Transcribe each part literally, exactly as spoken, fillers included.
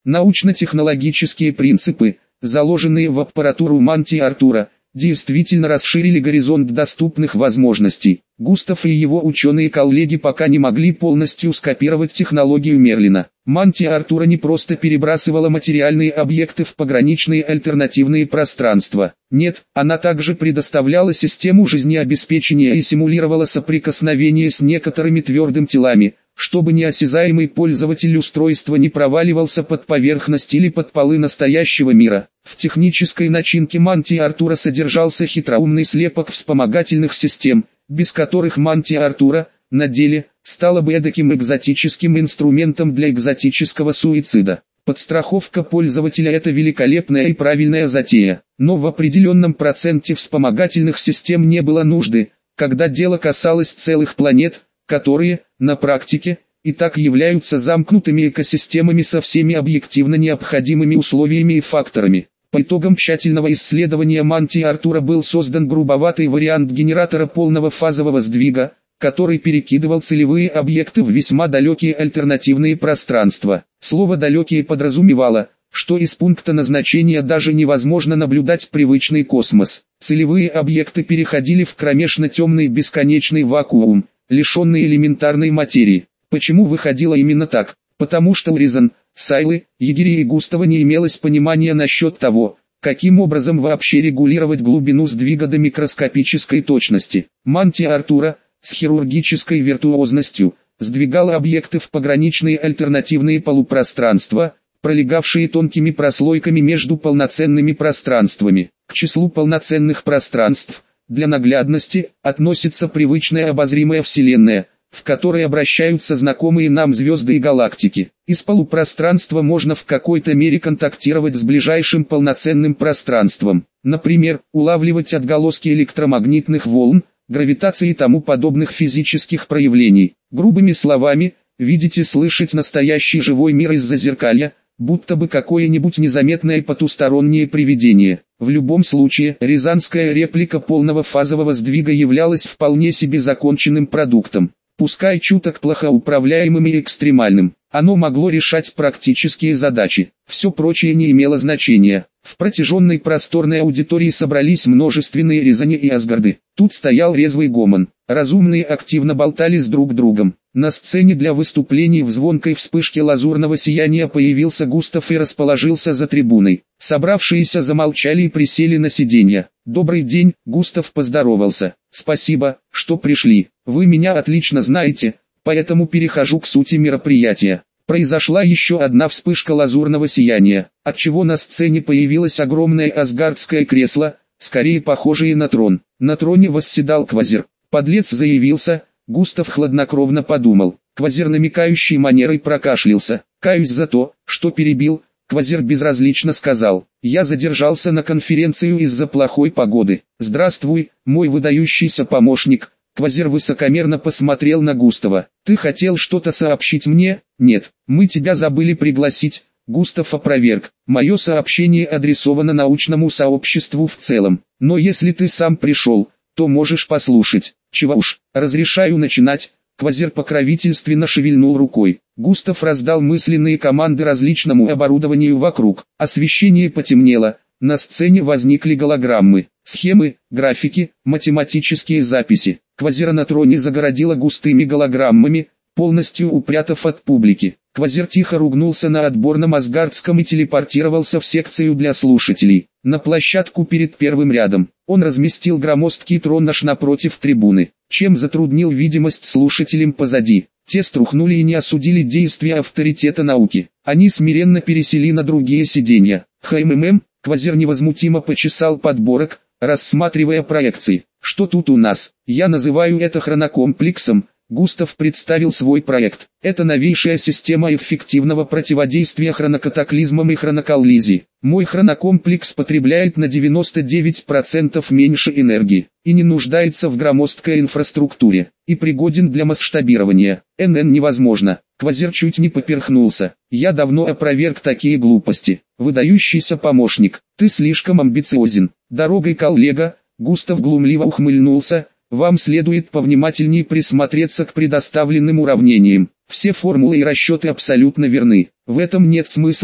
Научно-технологические принципы, заложенные в аппаратуру мантии Артура, действительно расширили горизонт доступных возможностей. Густав и его ученые-коллеги пока не могли полностью скопировать технологию Мерлина. Мантия Артура не просто перебрасывала материальные объекты в пограничные альтернативные пространства. Нет, она также предоставляла систему жизнеобеспечения и симулировала соприкосновение с некоторыми твердым телами, чтобы неосязаемый пользователь устройства не проваливался под поверхность или под полы настоящего мира. В технической начинке мантии Артура содержался хитроумный слепок вспомогательных систем, без которых мантия Артура, на деле, стала бы эдаким экзотическим инструментом для экзотического суицида. Подстраховка пользователя – это великолепная и правильная затея, но в определенном проценте вспомогательных систем не было нужды, когда дело касалось целых планет, которые, на практике, и так являются замкнутыми экосистемами со всеми объективно необходимыми условиями и факторами. По итогам тщательного исследования мантии Артура был создан грубоватый вариант генератора полного фазового сдвига, который перекидывал целевые объекты в весьма далекие альтернативные пространства. Слово «далекие» подразумевало, что из пункта назначения даже невозможно наблюдать привычный космос. Целевые объекты переходили в кромешно темный бесконечный вакуум, лишенный элементарной материи. Почему выходило именно так? Потому что у Резан, Сайлы, Егери и Густава не имелось понимания насчет того, каким образом вообще регулировать глубину сдвига до микроскопической точности. Мантия Артура, с хирургической виртуозностью, сдвигала объекты в пограничные альтернативные полупространства, пролегавшие тонкими прослойками между полноценными пространствами. К числу полноценных пространств, для наглядности, относится привычная обозримая Вселенная, в которой обращаются знакомые нам звезды и галактики. Из полупространства можно в какой-то мере контактировать с ближайшим полноценным пространством, например, улавливать отголоски электромагнитных волн, гравитации и тому подобных физических проявлений. Грубыми словами, видеть и слышать настоящий живой мир из зазеркалья, будто бы какое-нибудь незаметное потустороннее привидение. В любом случае, рязанская реплика полного фазового сдвига являлась вполне себе законченным продуктом. Пускай чуток плохо управляемым и экстремальным, оно могло решать практические задачи. Все прочее не имело значения. В протяженной просторной аудитории собрались множественные Рязани и Асгарды. Тут стоял резвый гомон. Разумные активно болтали с друг другом. На сцене для выступлений в звонкой вспышке лазурного сияния появился Густав и расположился за трибуной. Собравшиеся замолчали и присели на сиденья. «Добрый день», — Густав поздоровался. «Спасибо, что пришли. Вы меня отлично знаете, поэтому перехожу к сути мероприятия». Произошла еще одна вспышка лазурного сияния, отчего на сцене появилось огромное асгардское кресло, скорее похожее на трон. На троне восседал Квазир. Подлец заявился. Густав хладнокровно подумал. Квазир намекающей манерой прокашлялся. «Каюсь за то, что перебил». Квазир безразлично сказал: «Я задержался на конференцию из-за плохой погоды. Здравствуй, мой выдающийся помощник». Квазир высокомерно посмотрел на Густава. «Ты хотел что-то сообщить мне?» «Нет, мы тебя забыли пригласить». Густав опроверг. «Мое сообщение адресовано научному сообществу в целом. Но если ты сам пришел, то можешь послушать». «Чего уж, разрешаю начинать». Квазир покровительственно шевельнул рукой. Густав раздал мысленные команды различному оборудованию вокруг. Освещение потемнело. На сцене возникли голограммы, схемы, графики, математические записи. Квазира на троне загородила густыми голограммами, полностью упрятав от публики. Квазир тихо ругнулся на отборном асгардском и телепортировался в секцию для слушателей, на площадку перед первым рядом. Он разместил громоздкий трон аж напротив трибуны, чем затруднил видимость слушателям позади. Те струхнули и не осудили действия авторитета науки. Они смиренно пересели на другие сиденья. «ХММ», Квазир невозмутимо почесал подбородок, рассматривая проекции. «Что тут у нас? Я называю это хронокомплексом». Густав представил свой проект. Это новейшая система эффективного противодействия хронокатаклизмам и хроноколлизии. Мой хронокомплекс потребляет на девяносто девять процентов меньше энергии, и не нуждается в громоздкой инфраструктуре, и пригоден для масштабирования. НН невозможно. Квазир чуть не поперхнулся. Я давно опроверг такие глупости. Выдающийся помощник, ты слишком амбициозен. Дорогой, коллега. Густав глумливо ухмыльнулся. Вам следует повнимательнее присмотреться к предоставленным уравнениям. Все формулы и расчеты абсолютно верны. В этом нет смысла.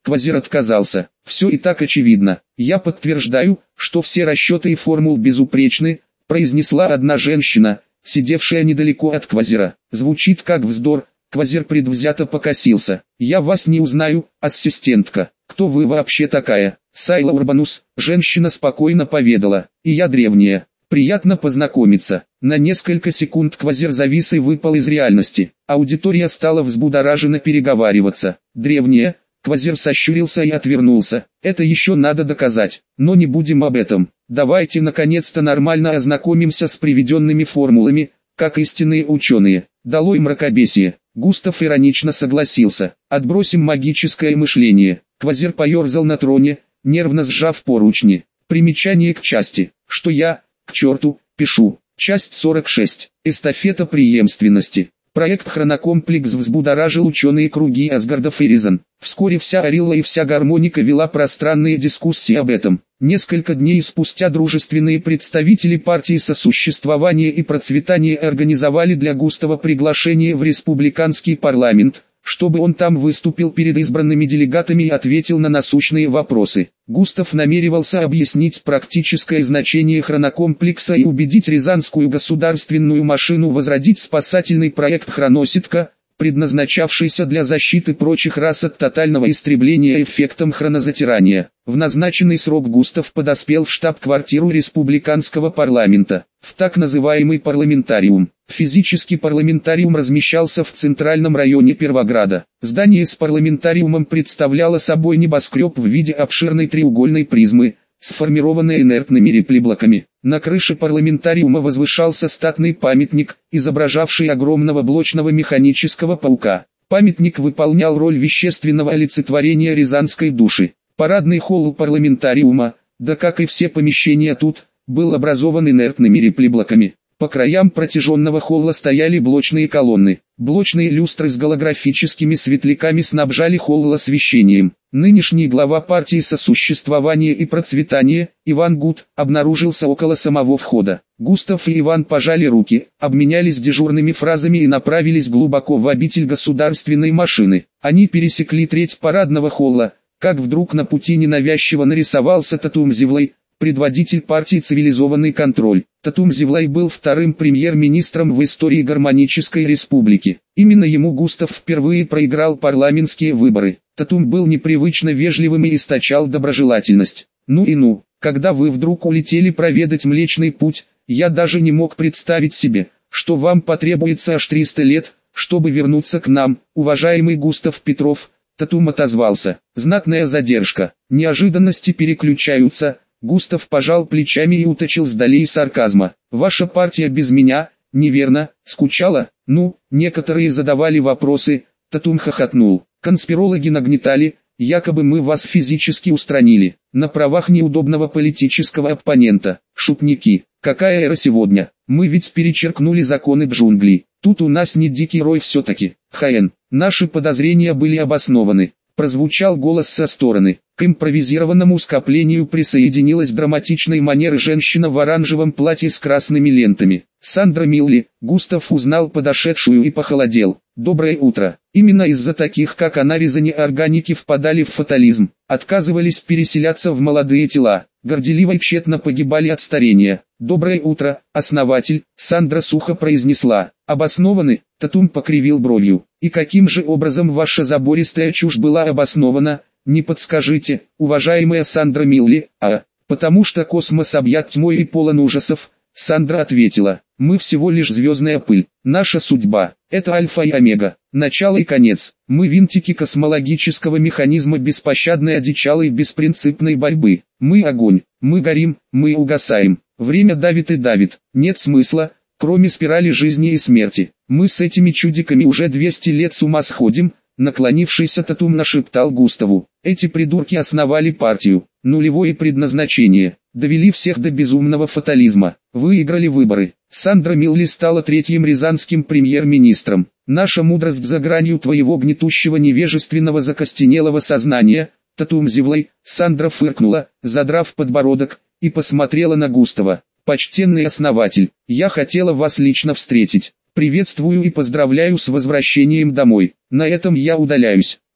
Квазир отказался. Все и так очевидно. Я подтверждаю, что все расчеты и формул безупречны, произнесла одна женщина, сидевшая недалеко от Квазира. Звучит как вздор. Квазир предвзято покосился. Я вас не узнаю, ассистентка. Кто вы вообще такая? Сайла Урбанус, женщина спокойно поведала. И я древняя. Приятно познакомиться. На несколько секунд Квазир завис и выпал из реальности. Аудитория стала взбудораженно переговариваться. Древняя. Квазир сощурился и отвернулся. Это еще надо доказать. Но не будем об этом. Давайте наконец-то нормально ознакомимся с приведенными формулами, как истинные ученые. Долой мракобесие. Густав иронично согласился. Отбросим магическое мышление. Квазир поерзал на троне, нервно сжав поручни. Примечание к части, что я, к черту, пишу. Часть сорок шесть. Эстафета преемственности. Проект Хронокомплекс взбудоражил ученые круги Асгардов и Ризан. Вскоре вся Арилла и вся гармоника вела пространные дискуссии об этом. Несколько дней спустя дружественные представители партии Сосуществования и Процветания организовали для Густава приглашение в республиканский парламент, чтобы он там выступил перед избранными делегатами и ответил на насущные вопросы. Густав намеревался объяснить практическое значение хронокомплекса и убедить рязанскую государственную машину возродить спасательный проект «Хроноситка», предназначавшийся для защиты прочих рас от тотального истребления эффектом хронозатирания. В назначенный срок Густав подоспел в штаб-квартиру республиканского парламента, в так называемый парламентариум. Физически парламентариум размещался в центральном районе Первограда. Здание с парламентариумом представляло собой небоскреб в виде обширной треугольной призмы, сформированной инертными реплиблоками. На крыше парламентариума возвышался статный памятник, изображавший огромного блочного механического паука. Памятник выполнял роль вещественного олицетворения рязанской души. Парадный холл парламентариума, да как и все помещения тут, был образован инертными реплиблоками. По краям протяженного холла стояли блочные колонны. Блочные люстры с голографическими светляками снабжали холл освещением. Нынешний глава партии Сосуществования и Процветания, Иван Гуд, обнаружился около самого входа. Густав и Иван пожали руки, обменялись дежурными фразами и направились глубоко в обитель государственной машины. Они пересекли треть парадного холла, как вдруг на пути ненавязчиво нарисовался Татумзевлай, предводитель партии «Цивилизованный контроль». Татумзевлай был вторым премьер-министром в истории гармонической республики. Именно ему Густав впервые проиграл парламентские выборы. Татум был непривычно вежливым и источал доброжелательность. «Ну и ну, когда вы вдруг улетели проведать Млечный Путь, я даже не мог представить себе, что вам потребуется аж триста лет, чтобы вернуться к нам, уважаемый Густав Петров». Татум отозвался. «Знатная задержка, неожиданности переключаются». Густав пожал плечами и уточил с долей сарказма. «Ваша партия без меня, неверно, скучала?» «Ну, некоторые задавали вопросы». Татум хохотнул. «Конспирологи нагнетали, якобы мы вас физически устранили, на правах неудобного политического оппонента. Шутники, какая эра сегодня? Мы ведь перечеркнули законы джунглей. Тут у нас не дикий рой все-таки. Хэн, наши подозрения были обоснованы». Прозвучал голос со стороны. К импровизированному скоплению присоединилась драматичной манеры женщина в оранжевом платье с красными лентами. Сандра Милли. Густав узнал подошедшую и похолодел. «Доброе утро». Именно из-за таких, как она, Рязани органики впадали в фатализм, отказывались переселяться в молодые тела, горделиво и тщетно погибали от старения. «Доброе утро, основатель», Сандра сухо произнесла. «Обоснованы?» Татум покривил бровью. «И каким же образом ваша забористая чушь была обоснована, не подскажите, уважаемая Сандра Милли?» «А, потому что космос объят тьмой и полон ужасов», Сандра ответила. «Мы всего лишь звездная пыль. Наша судьба – это альфа и омега, начало и конец. Мы винтики космологического механизма беспощадной одичалой беспринципной борьбы. Мы огонь, мы горим, мы угасаем. Время давит и давит. Нет смысла, кроме спирали жизни и смерти. Мы с этими чудиками уже двести лет с ума сходим», наклонившийся Татум нашептал Густаву. «Эти придурки основали партию, нулевое предназначение, довели всех до безумного фатализма, выиграли выборы. Сандра Милли стала третьим рязанским премьер-министром. Наша мудрость за гранью твоего гнетущего невежественного закостенелого сознания». Татумзевлай, Сандра фыркнула, задрав подбородок, и посмотрела на Густава. «Почтенный основатель, я хотела вас лично встретить. Приветствую и поздравляю с возвращением домой. На этом я удаляюсь».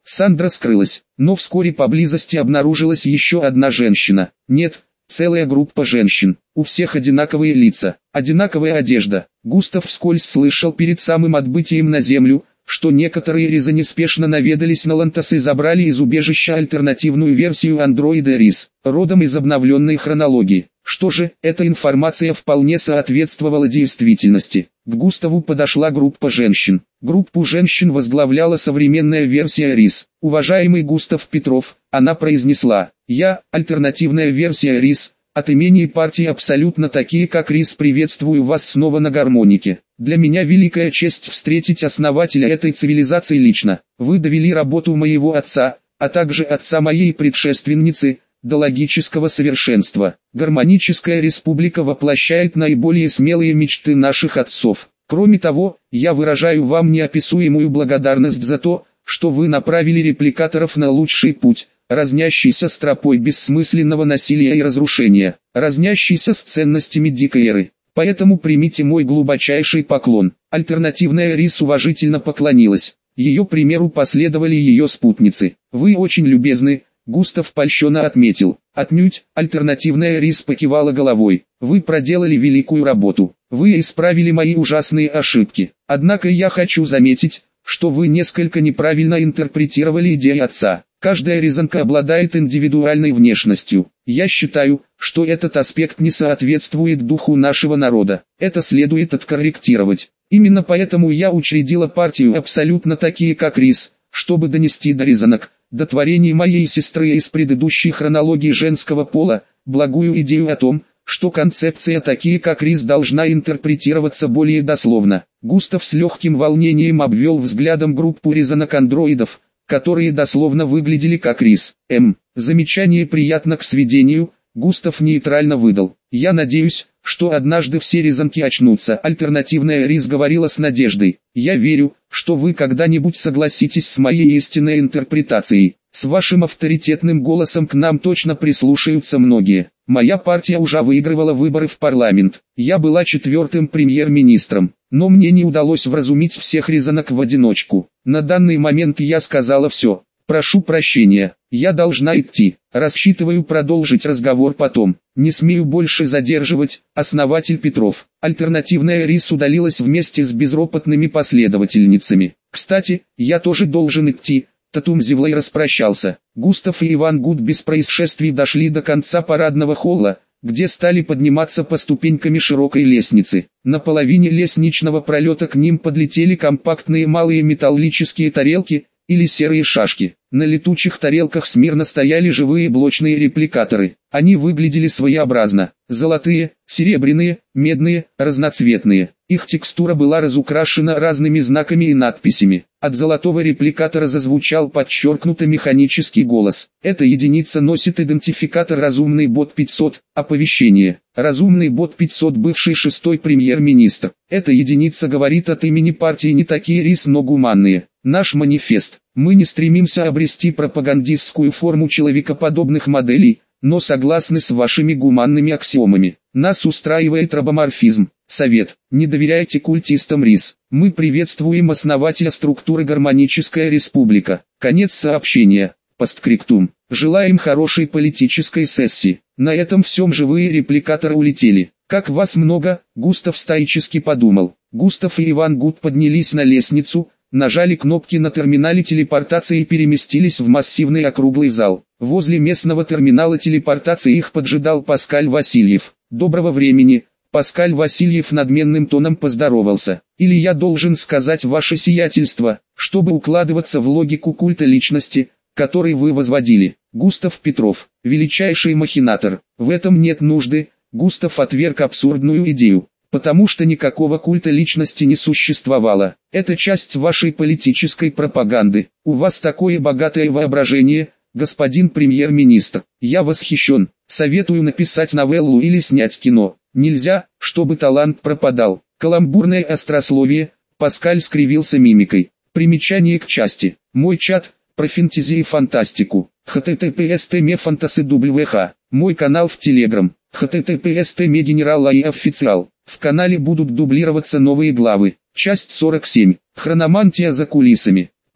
Сандра скрылась, но вскоре поблизости обнаружилась еще одна женщина. Нет, целая группа женщин. У всех одинаковые лица, одинаковая одежда. Густав вскользь слышал перед самым отбытием на землю, что некоторые ризы неспешно наведались на Лантас и забрали из убежища альтернативную версию андроида Риз, родом из обновленной хронологии. Что же, эта информация вполне соответствовала действительности. К Густаву подошла группа женщин. Группу женщин возглавляла современная версия Риз. «Уважаемый Густав Петров», она произнесла, «я, альтернативная версия Риз, от имени партии абсолютно такие как Риз, приветствую вас снова на гармонике. Для меня великая честь встретить основателя этой цивилизации лично. Вы довели работу моего отца, а также отца моей предшественницы, до логического совершенства. Гармоническая республика воплощает наиболее смелые мечты наших отцов. Кроме того, я выражаю вам неописуемую благодарность за то, что вы направили репликаторов на лучший путь, разнящийся с тропой бессмысленного насилия и разрушения, разнящийся с ценностями дикой эры. Поэтому примите мой глубочайший поклон». Альтернативная Риз уважительно поклонилась. Ее примеру последовали ее спутницы. «Вы очень любезны», Густав польщенно отметил. «Отнюдь», альтернативная Риз покивала головой. «Вы проделали великую работу. Вы исправили мои ужасные ошибки. Однако я хочу заметить, что вы несколько неправильно интерпретировали идеи отца. Каждая ризанка обладает индивидуальной внешностью. Я считаю, что этот аспект не соответствует духу нашего народа. Это следует откорректировать. Именно поэтому я учредила партию абсолютно такие как Риз, чтобы донести до ризанок, до творений моей сестры из предыдущей хронологии женского пола, благую идею о том, что концепция такие как Риз должна интерпретироваться более дословно». Густав с легким волнением обвел взглядом группу ризанок-андроидов, которые дословно выглядели как Риз. М. Замечание приятно к сведению, Густав нейтрально выдал. «Я надеюсь, что однажды все ризанки очнутся». Альтернативная Риз говорила с надеждой. «Я верю, что вы когда-нибудь согласитесь с моей истинной интерпретацией. С вашим авторитетным голосом к нам точно прислушаются многие. Моя партия уже выигрывала выборы в парламент. Я была четвертым премьер-министром, но мне не удалось вразумить всех ризанок в одиночку. На данный момент я сказала все. Прошу прощения, я должна идти. Рассчитываю продолжить разговор потом. Не смею больше задерживать, основатель Петров». Альтернативная Риз удалилась вместе с безропотными последовательницами. «Кстати, я тоже должен идти». Татумзевлей распрощался. Густав и Иван Гуд без происшествий дошли до конца парадного холла, где стали подниматься по ступеньками широкой лестницы. На половине лестничного пролета к ним подлетели компактные малые металлические тарелки, или серые шашки. На летучих тарелках смирно стояли живые блочные репликаторы. Они выглядели своеобразно. Золотые, серебряные, медные, разноцветные. Их текстура была разукрашена разными знаками и надписями. От золотого репликатора зазвучал подчеркнуто механический голос. «Эта единица носит идентификатор «Разумный бот пятьсот», оповещение. Разумный бот пятьсот, бывший шестой премьер-министр. Эта единица говорит от имени партии не такие Риз, но гуманные. Наш манифест. Мы не стремимся обрести пропагандистскую форму человекоподобных моделей, но согласны с вашими гуманными аксиомами. Нас устраивает робоморфизм. Совет. Не доверяйте культистам Риз. Мы приветствуем основателя структуры «Гармоническая республика». Конец сообщения. Постскриптум. Желаем хорошей политической сессии. На этом всем живые репликаторы улетели. «Как вас много», Густав стоически подумал. Густав и Иван Гуд поднялись на лестницу, нажали кнопки на терминале телепортации и переместились в массивный округлый зал. Возле местного терминала телепортации их поджидал Паскаль Васильев. «Доброго времени», Паскаль Васильев надменным тоном поздоровался. «Или я должен сказать ваше сиятельство, чтобы укладываться в логику культа личности, который вы возводили. Густав Петров, величайший махинатор. В этом нет нужды». Густав отверг абсурдную идею. «Потому что никакого культа личности не существовало. Это часть вашей политической пропаганды. У вас такое богатое воображение, господин премьер-министр. Я восхищен. Советую написать новеллу или снять кино. Нельзя, чтобы талант пропадал». Каламбурное острословие. Паскаль скривился мимикой. Примечание к части. Мой чат, про фэнтези и фантастику. https фантасы дабл ю эйч. Мой канал в Телеграм. https генерал и официал. В канале будут дублироваться новые главы. Часть сорок семь. Хрономантия за кулисами.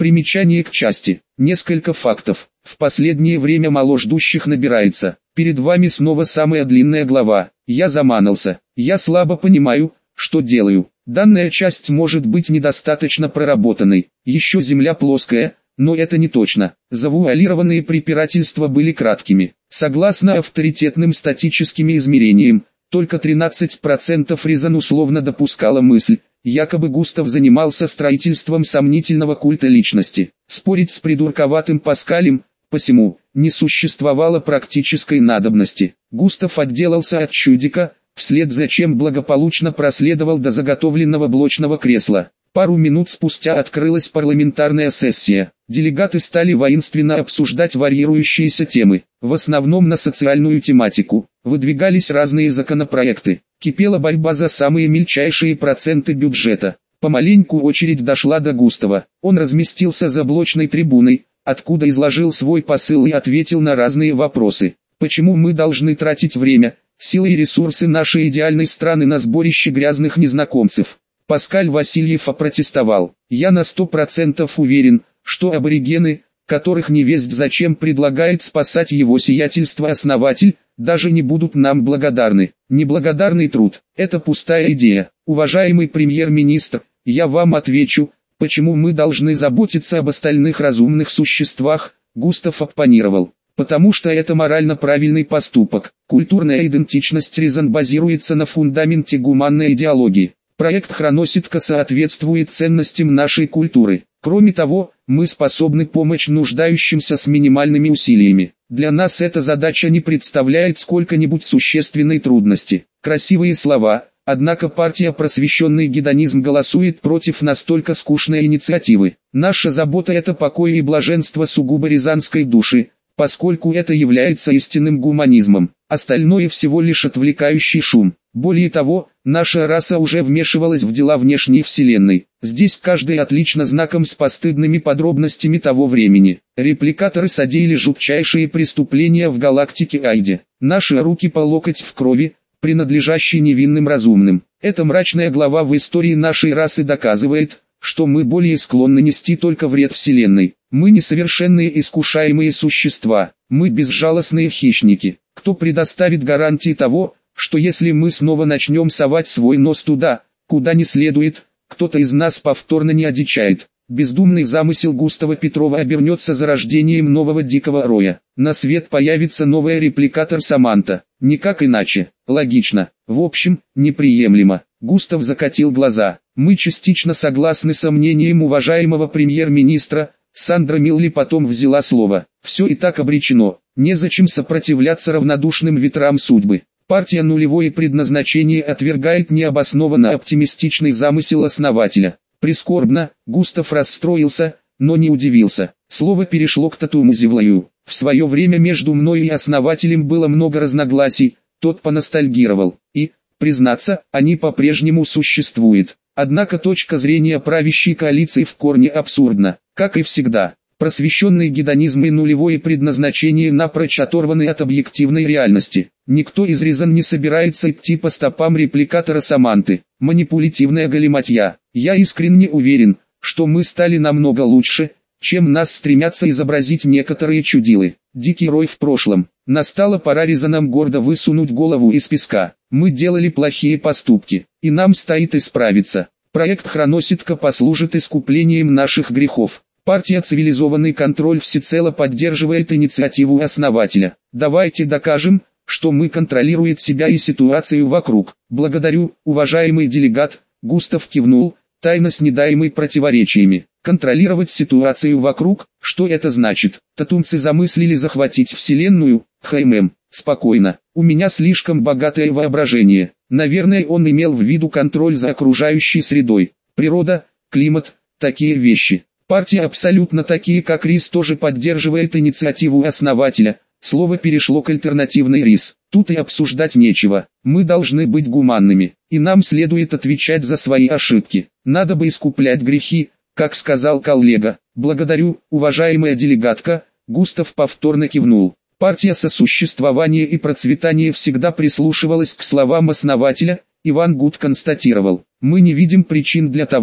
Примечание к части. Несколько фактов. В последнее время мало ждущих набирается. Перед вами снова самая длинная глава. Я заманался. Я слабо понимаю, что делаю. Данная часть может быть недостаточно проработанной. Еще Земля плоская, но это не точно. Завуалированные препирательства были краткими. Согласно авторитетным статическим измерениям, только тринадцать процентов Резан условно допускала мысль, якобы Густав занимался строительством сомнительного культа личности. Спорить с придурковатым Паскалем, посему, не существовало практической надобности. Густав отделался от чудика, вслед за чем благополучно проследовал до заготовленного блочного кресла. Пару минут спустя открылась парламентарная сессия. Делегаты стали воинственно обсуждать варьирующиеся темы, в основном на социальную тематику. Выдвигались разные законопроекты. Кипела борьба за самые мельчайшие проценты бюджета. Помаленьку очередь дошла до Густава. Он разместился за блочной трибуной, откуда изложил свой посыл и ответил на разные вопросы. Почему мы должны тратить время, силы и ресурсы нашей идеальной страны на сборище грязных незнакомцев? Паскаль Васильев опротестовал. Я на сто процентов уверен, что аборигены, которых невесть зачем предлагает спасать его сиятельство-основатель, даже не будут нам благодарны. Неблагодарный труд – это пустая идея. Уважаемый премьер-министр, я вам отвечу, почему мы должны заботиться об остальных разумных существах, Густав оппонировал. Потому что это морально правильный поступок. Культурная идентичность Резан базируется на фундаменте гуманной идеологии. Проект Хроноситка соответствует ценностям нашей культуры. Кроме того, мы способны помочь нуждающимся с минимальными усилиями. Для нас эта задача не представляет сколько-нибудь существенной трудности. Красивые слова, однако партия «Просвещенный гедонизм» голосует против настолько скучной инициативы. Наша забота – это покой и блаженство сугубо рязанской души, поскольку это является истинным гуманизмом. Остальное всего лишь отвлекающий шум. Более того, наша раса уже вмешивалась в дела внешней вселенной. Здесь каждый отлично знаком с постыдными подробностями того времени. Репликаторы содеяли жутчайшие преступления в галактике Айде. Наши руки по локоть в крови, принадлежащей невинным разумным. Эта мрачная глава в истории нашей расы доказывает, что мы более склонны нести только вред вселенной. Мы несовершенные искушаемые существа, мы безжалостные хищники. Кто предоставит гарантии того, что если мы снова начнем совать свой нос туда, куда не следует, кто-то из нас повторно не одичает? Бездумный замысел Густава Петрова обернется зарождением нового дикого роя. На свет появится новая репликатор Саманта. Никак иначе. Логично. В общем, неприемлемо. Густав закатил глаза. Мы частично согласны с мнением уважаемого премьер-министра. Сандра Милли потом взяла слово. Все и так обречено. Незачем сопротивляться равнодушным ветрам судьбы. Партия нулевое предназначение отвергает необоснованно оптимистичный замысел основателя. Прискорбно, Густав расстроился, но не удивился. Слово перешло к Татуму Зевлаю. В свое время между мной и основателем было много разногласий, тот поностальгировал. И, признаться, они по-прежнему существуют. Однако точка зрения правящей коалиции в корне абсурдна. Как и всегда, просвещенный гедонизм и нулевое предназначение напрочь оторваны от объективной реальности. Никто из Резан не собирается идти по стопам репликатора Саманты. Манипулятивная галиматья. Я искренне уверен, что мы стали намного лучше, чем нас стремятся изобразить некоторые чудилы. Дикий рой в прошлом. Настала пора Резанам гордо высунуть голову из песка. Мы делали плохие поступки, и нам стоит исправиться. Проект Хроноситка послужит искуплением наших грехов. Партия «Цивилизованный контроль» всецело поддерживает инициативу основателя. Давайте докажем, что мы контролируем себя и ситуацию вокруг. Благодарю, уважаемый делегат. Густав кивнул, тайно снедаемый противоречиями. Контролировать ситуацию вокруг, что это значит? Татумцы замыслили захватить Вселенную? Хм, спокойно, у меня слишком богатое воображение. Наверное, он имел в виду контроль за окружающей средой. Природа, климат, такие вещи. Партия абсолютно такие как РИС тоже поддерживает инициативу основателя. Слово перешло к альтернативной РИС. Тут и обсуждать нечего. Мы должны быть гуманными, и нам следует отвечать за свои ошибки. Надо бы искуплять грехи, как сказал коллега. Благодарю, уважаемая делегатка. Густав повторно кивнул. Партия сосуществования и процветания всегда прислушивалась к словам основателя. Иван Гуд констатировал: мы не видим причин для того,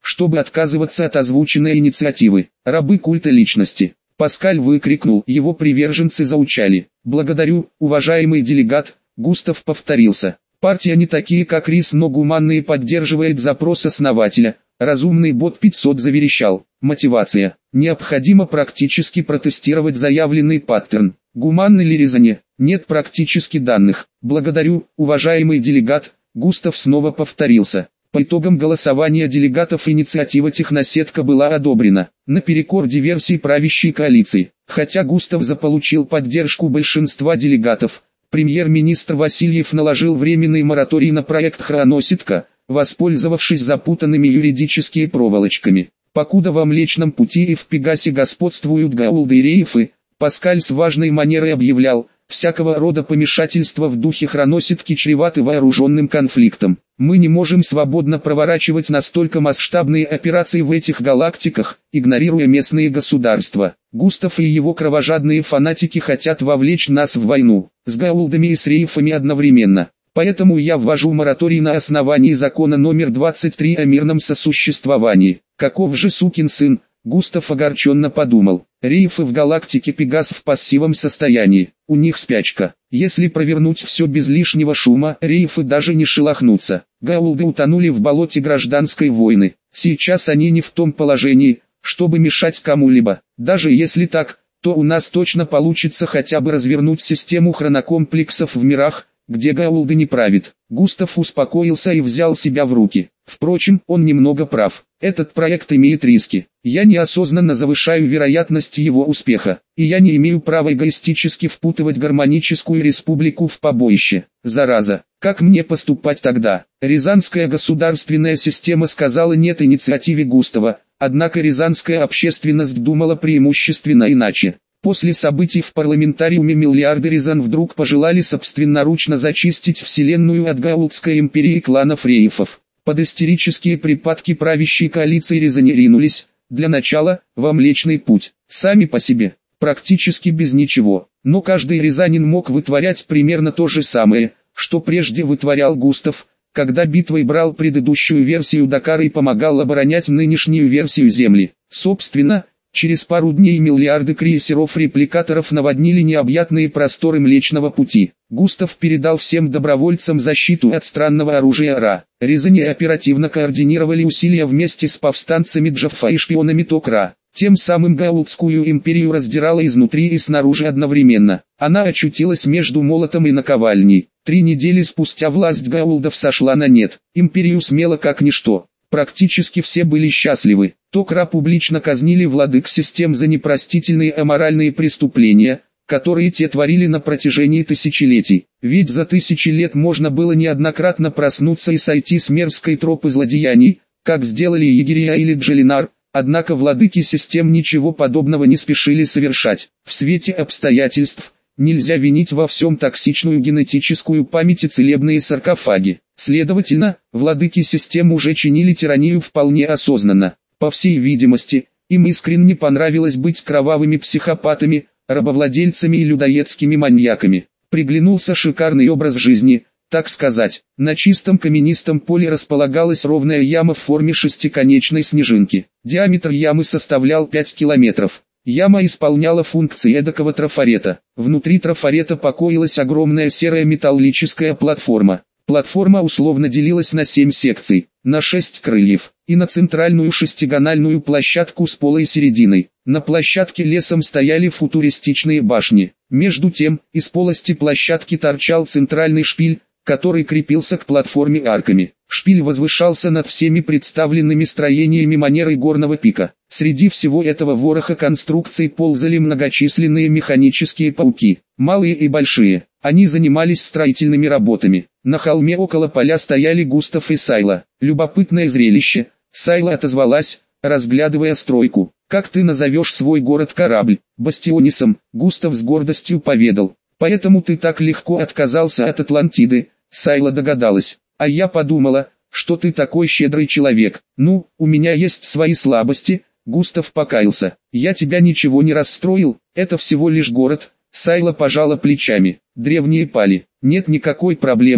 чтобы отказываться от озвученной инициативы. Рабы культа личности. Паскаль выкрикнул, его приверженцы заучали. «Благодарю, уважаемый делегат», Густав повторился. «Партия не такие как Рис, но гуманные, поддерживает запрос основателя». Разумный бот пятьсот заверещал. Мотивация. Необходимо практически протестировать заявленный паттерн. Гуманны ли резание? Нет практически данных. Благодарю, уважаемый делегат, Густав снова повторился. По итогам голосования делегатов инициатива «Техносетка» была одобрена, наперекор диверсии правящей коалиции. Хотя Густав заполучил поддержку большинства делегатов, премьер-министр Васильев наложил временный мораторий на проект «Хроносетка», воспользовавшись запутанными юридическими проволочками. Покуда во Млечном Пути и в Пегасе господствуют Гаулды и Рейфы, Паскаль с важной манерой объявлял, всякого рода помешательства в духе хроносетки чреваты вооруженным конфликтом. Мы не можем свободно проворачивать настолько масштабные операции в этих галактиках, игнорируя местные государства. Густав и его кровожадные фанатики хотят вовлечь нас в войну, с Гаулдами и с Рейфами одновременно. Поэтому я ввожу мораторий на основании закона номер двадцать три о мирном сосуществовании. Каков же сукин сын, Густав огорченно подумал. Рейфы в галактике Пегас в пассивном состоянии, у них спячка. Если провернуть все без лишнего шума, рейфы даже не шелохнутся. Гаулды утонули в болоте гражданской войны. Сейчас они не в том положении, чтобы мешать кому-либо. Даже если так, то у нас точно получится хотя бы развернуть систему хронокомплексов в мирах, где Гаулды не правит. Густав успокоился и взял себя в руки. Впрочем, он немного прав. Этот проект имеет риски. Я неосознанно завышаю вероятность его успеха. И я не имею права эгоистически впутывать гармоническую республику в побоище. Зараза. Как мне поступать тогда? Рязанская государственная система сказала нет инициативе Густава. Однако рязанская общественность думала преимущественно иначе. После событий в парламентариуме миллиарды рязан вдруг пожелали собственноручно зачистить вселенную от Гаулдской империи и кланов рейфов. Под истерические припадки правящей коалиции рязани ринулись, для начала, во Млечный Путь, сами по себе, практически без ничего. Но каждый рязанин мог вытворять примерно то же самое, что прежде вытворял Густав, когда битвой брал предыдущую версию Дакара и помогал оборонять нынешнюю версию Земли. Собственно, через пару дней миллиарды крейсеров-репликаторов наводнили необъятные просторы Млечного Пути. Густав передал всем добровольцам защиту от странного оружия Ра. Рязани оперативно координировали усилия вместе с повстанцами Джаффа и шпионами Токра. Тем самым Гаулдскую империю раздирала изнутри и снаружи одновременно. Она очутилась между молотом и наковальней. Три недели спустя власть Гаулдов сошла на нет. Империю смело как ничто. Практически все были счастливы. Токра публично казнили владык систем за непростительные аморальные преступления, которые те творили на протяжении тысячелетий. Ведь за тысячи лет можно было неоднократно проснуться и сойти с мерзкой тропы злодеяний, как сделали Егерия или Джелинар, однако владыки систем ничего подобного не спешили совершать. В свете обстоятельств, нельзя винить во всем токсичную генетическую память и целебные саркофаги. Следовательно, владыки систем уже чинили тиранию вполне осознанно. По всей видимости, им искренне понравилось быть кровавыми психопатами, рабовладельцами и людоедскими маньяками. Приглянулся шикарный образ жизни, так сказать. На чистом каменистом поле располагалась ровная яма в форме шестиконечной снежинки. Диаметр ямы составлял пять километров. Яма исполняла функции эдакого трафарета. Внутри трафарета покоилась огромная серая металлическая платформа. Платформа условно делилась на семь секций, на шесть крыльев, и на центральную шестигональную площадку с полой серединой. На площадке лесом стояли футуристичные башни. Между тем, из полости площадки торчал центральный шпиль, который крепился к платформе арками. Шпиль возвышался над всеми представленными строениями манерой горного пика. Среди всего этого вороха конструкций ползали многочисленные механические пауки, малые и большие. Они занимались строительными работами. На холме около поля стояли Густав и Сайла. Любопытное зрелище. Сайла отозвалась, разглядывая стройку. «Как ты назовешь свой город-корабль?» «Бастионисом», Густав с гордостью поведал. «Поэтому ты так легко отказался от Атлантиды», Сайла догадалась. «А я подумала, что ты такой щедрый человек». «Ну, у меня есть свои слабости», Густав покаялся. «Я тебя ничего не расстроил, это всего лишь город». Сайла пожала плечами. «Древние пали. Нет никакой проблемы,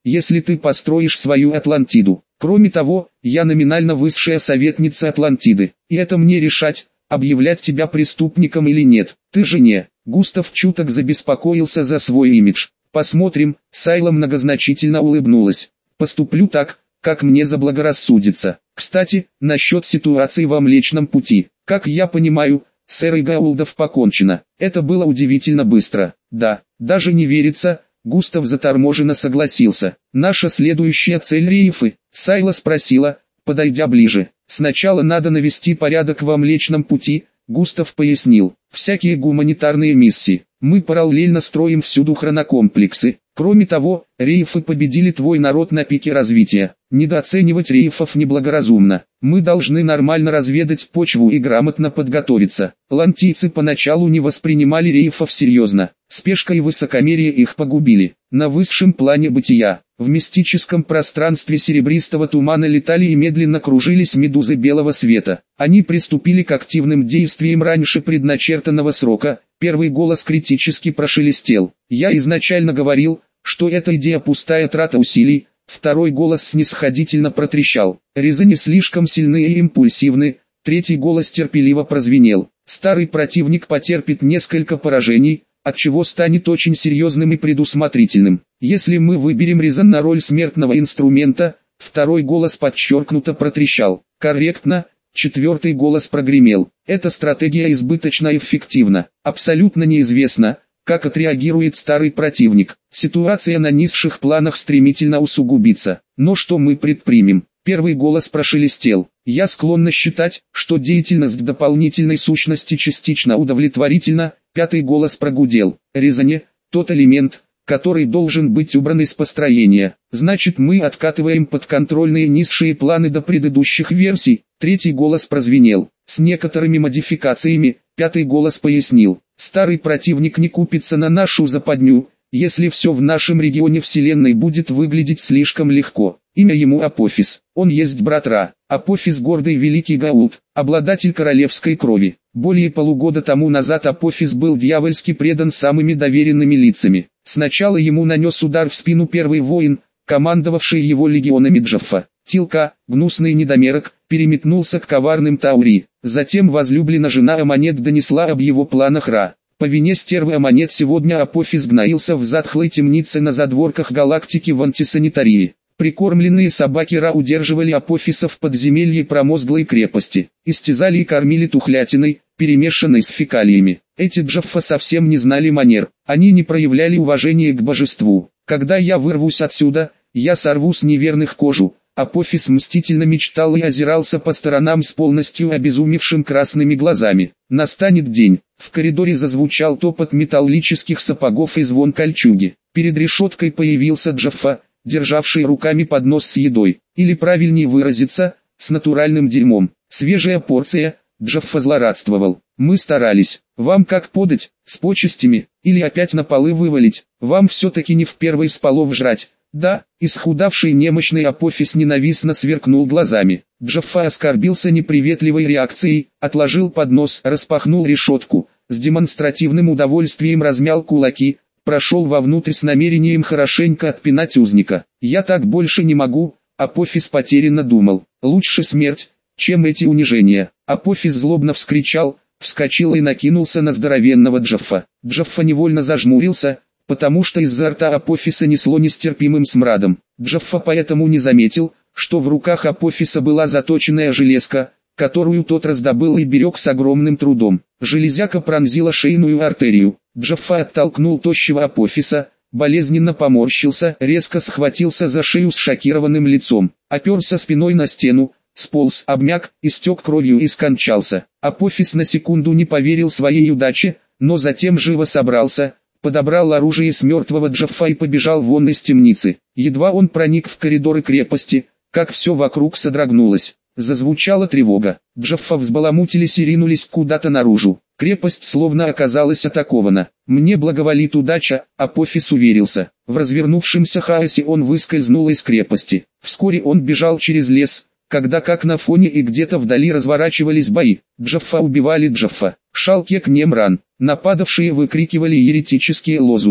если ты построишь свою Атлантиду. Кроме того, я номинально высшая советница Атлантиды, и это мне решать, объявлять тебя преступником или нет. Ты же не...» Густав чуток забеспокоился за свой имидж. «Посмотрим», Сайла многозначительно улыбнулась. «Поступлю так, как мне заблагорассудится. Кстати, насчет ситуации во Млечном Пути. Как я понимаю, с эрой Гаулдов покончено. Это было удивительно быстро». «Да, даже не верится», Густав заторможенно согласился. «Наша следующая цель рейфы?» Сайла спросила, подойдя ближе. «Сначала надо навести порядок во Млечном Пути», Густав пояснил. «Всякие гуманитарные миссии. Мы параллельно строим всюду хронокомплексы. Кроме того, рейфы победили твой народ на пике развития. Недооценивать рейфов неблагоразумно. Мы должны нормально разведать почву и грамотно подготовиться». Лантийцы поначалу не воспринимали рейфов серьезно. Спешка и высокомерие их погубили. На высшем плане бытия, в мистическом пространстве серебристого тумана летали и медленно кружились медузы белого света. Они приступили к активным действиям раньше предначертанного срока. Первый голос критически прошелестел. «Я изначально говорил, что эта идея пустая трата усилий». Второй голос снисходительно протрещал. «Резани слишком сильны и импульсивны». Третий голос терпеливо прозвенел. «Старый противник потерпит несколько поражений, отчего станет очень серьезным и предусмотрительным. Если мы выберем Резан на роль смертного инструмента», второй голос подчеркнуто протрещал. «Корректно». Четвертый голос прогремел. «Эта стратегия избыточно эффективна. Абсолютно неизвестно, как отреагирует старый противник. Ситуация на низших планах стремительно усугубится. Но что мы предпримем?» Первый голос прошелестел. «Я склонна считать, что деятельность дополнительной сущности частично удовлетворительна». Пятый голос прогудел. «Резане, тот элемент, который должен быть убран из построения. Значит, мы откатываем подконтрольные низшие планы до предыдущих версий». Третий голос прозвенел. «С некоторыми модификациями». Пятый голос пояснил. «Старый противник не купится на нашу западню, если все в нашем регионе Вселенной будет выглядеть слишком легко. Имя ему Апофис. Он есть брат Ра. Апофис гордый великий Гаулд, обладатель королевской крови. Более полугода тому назад Апофис был дьявольски предан самыми доверенными лицами. Сначала ему нанес удар в спину первый воин, командовавший его легионами Джаффа. Тилка, гнусный недомерок, переметнулся к коварным Таури. Затем возлюблена жена Аманет донесла об его планах Ра. По вине стервы Аманет сегодня Апофис гноился в затхлой темнице на задворках галактики в антисанитарии. Прикормленные собаки Ра удерживали Апофиса в подземелье промозглой крепости, истязали и кормили тухлятиной, перемешанной с фекалиями. Эти Джаффа совсем не знали манер, они не проявляли уважения к божеству. «Когда я вырвусь отсюда, я сорву с неверных кожу». Апофис мстительно мечтал и озирался по сторонам с полностью обезумевшим красными глазами. Настанет день. В коридоре зазвучал топот металлических сапогов и звон кольчуги. Перед решеткой появился Джаффа, державший руками поднос с едой, или правильнее выразиться, с натуральным дерьмом. Свежая порция. Джаффа злорадствовал. «Мы старались. Вам как подать, с почестями, или опять на полы вывалить? Вам все-таки не в первый с полов жрать». «Да», исхудавший немощный Апофис ненавистно сверкнул глазами. Джаффа оскорбился неприветливой реакцией, отложил поднос, распахнул решетку, с демонстративным удовольствием размял кулаки, прошел вовнутрь с намерением хорошенько отпинать узника. «Я так больше не могу», Апофис потерянно думал. «Лучше смерть, чем эти унижения». Апофис злобно вскричал, вскочил и накинулся на здоровенного Джаффа. Джаффа невольно зажмурился, потому что из-за рта Апофиса несло нестерпимым смрадом. Джаффа поэтому не заметил, что в руках Апофиса была заточенная железка, которую тот раздобыл и берег с огромным трудом. Железяка пронзила шейную артерию. Джаффа оттолкнул тощего Апофиса, болезненно поморщился, резко схватился за шею с шокированным лицом, оперся спиной на стену, сполз, обмяк, истек кровью и скончался. Апофис на секунду не поверил своей удаче, но затем живо собрался, подобрал оружие с мертвого Джаффа и побежал вон из темницы. Едва он проник в коридоры крепости, как все вокруг содрогнулось. Зазвучала тревога. Джаффа взбаламутились и ринулись куда-то наружу. Крепость словно оказалась атакована. «Мне благоволит удача», Апофис уверился. В развернувшемся хаосе он выскользнул из крепости. Вскоре он бежал через лес, когда как на фоне и где-то вдали разворачивались бои. Джаффа убивали Джаффа. Шалкек Немран. Нападавшие выкрикивали еретические лозунги.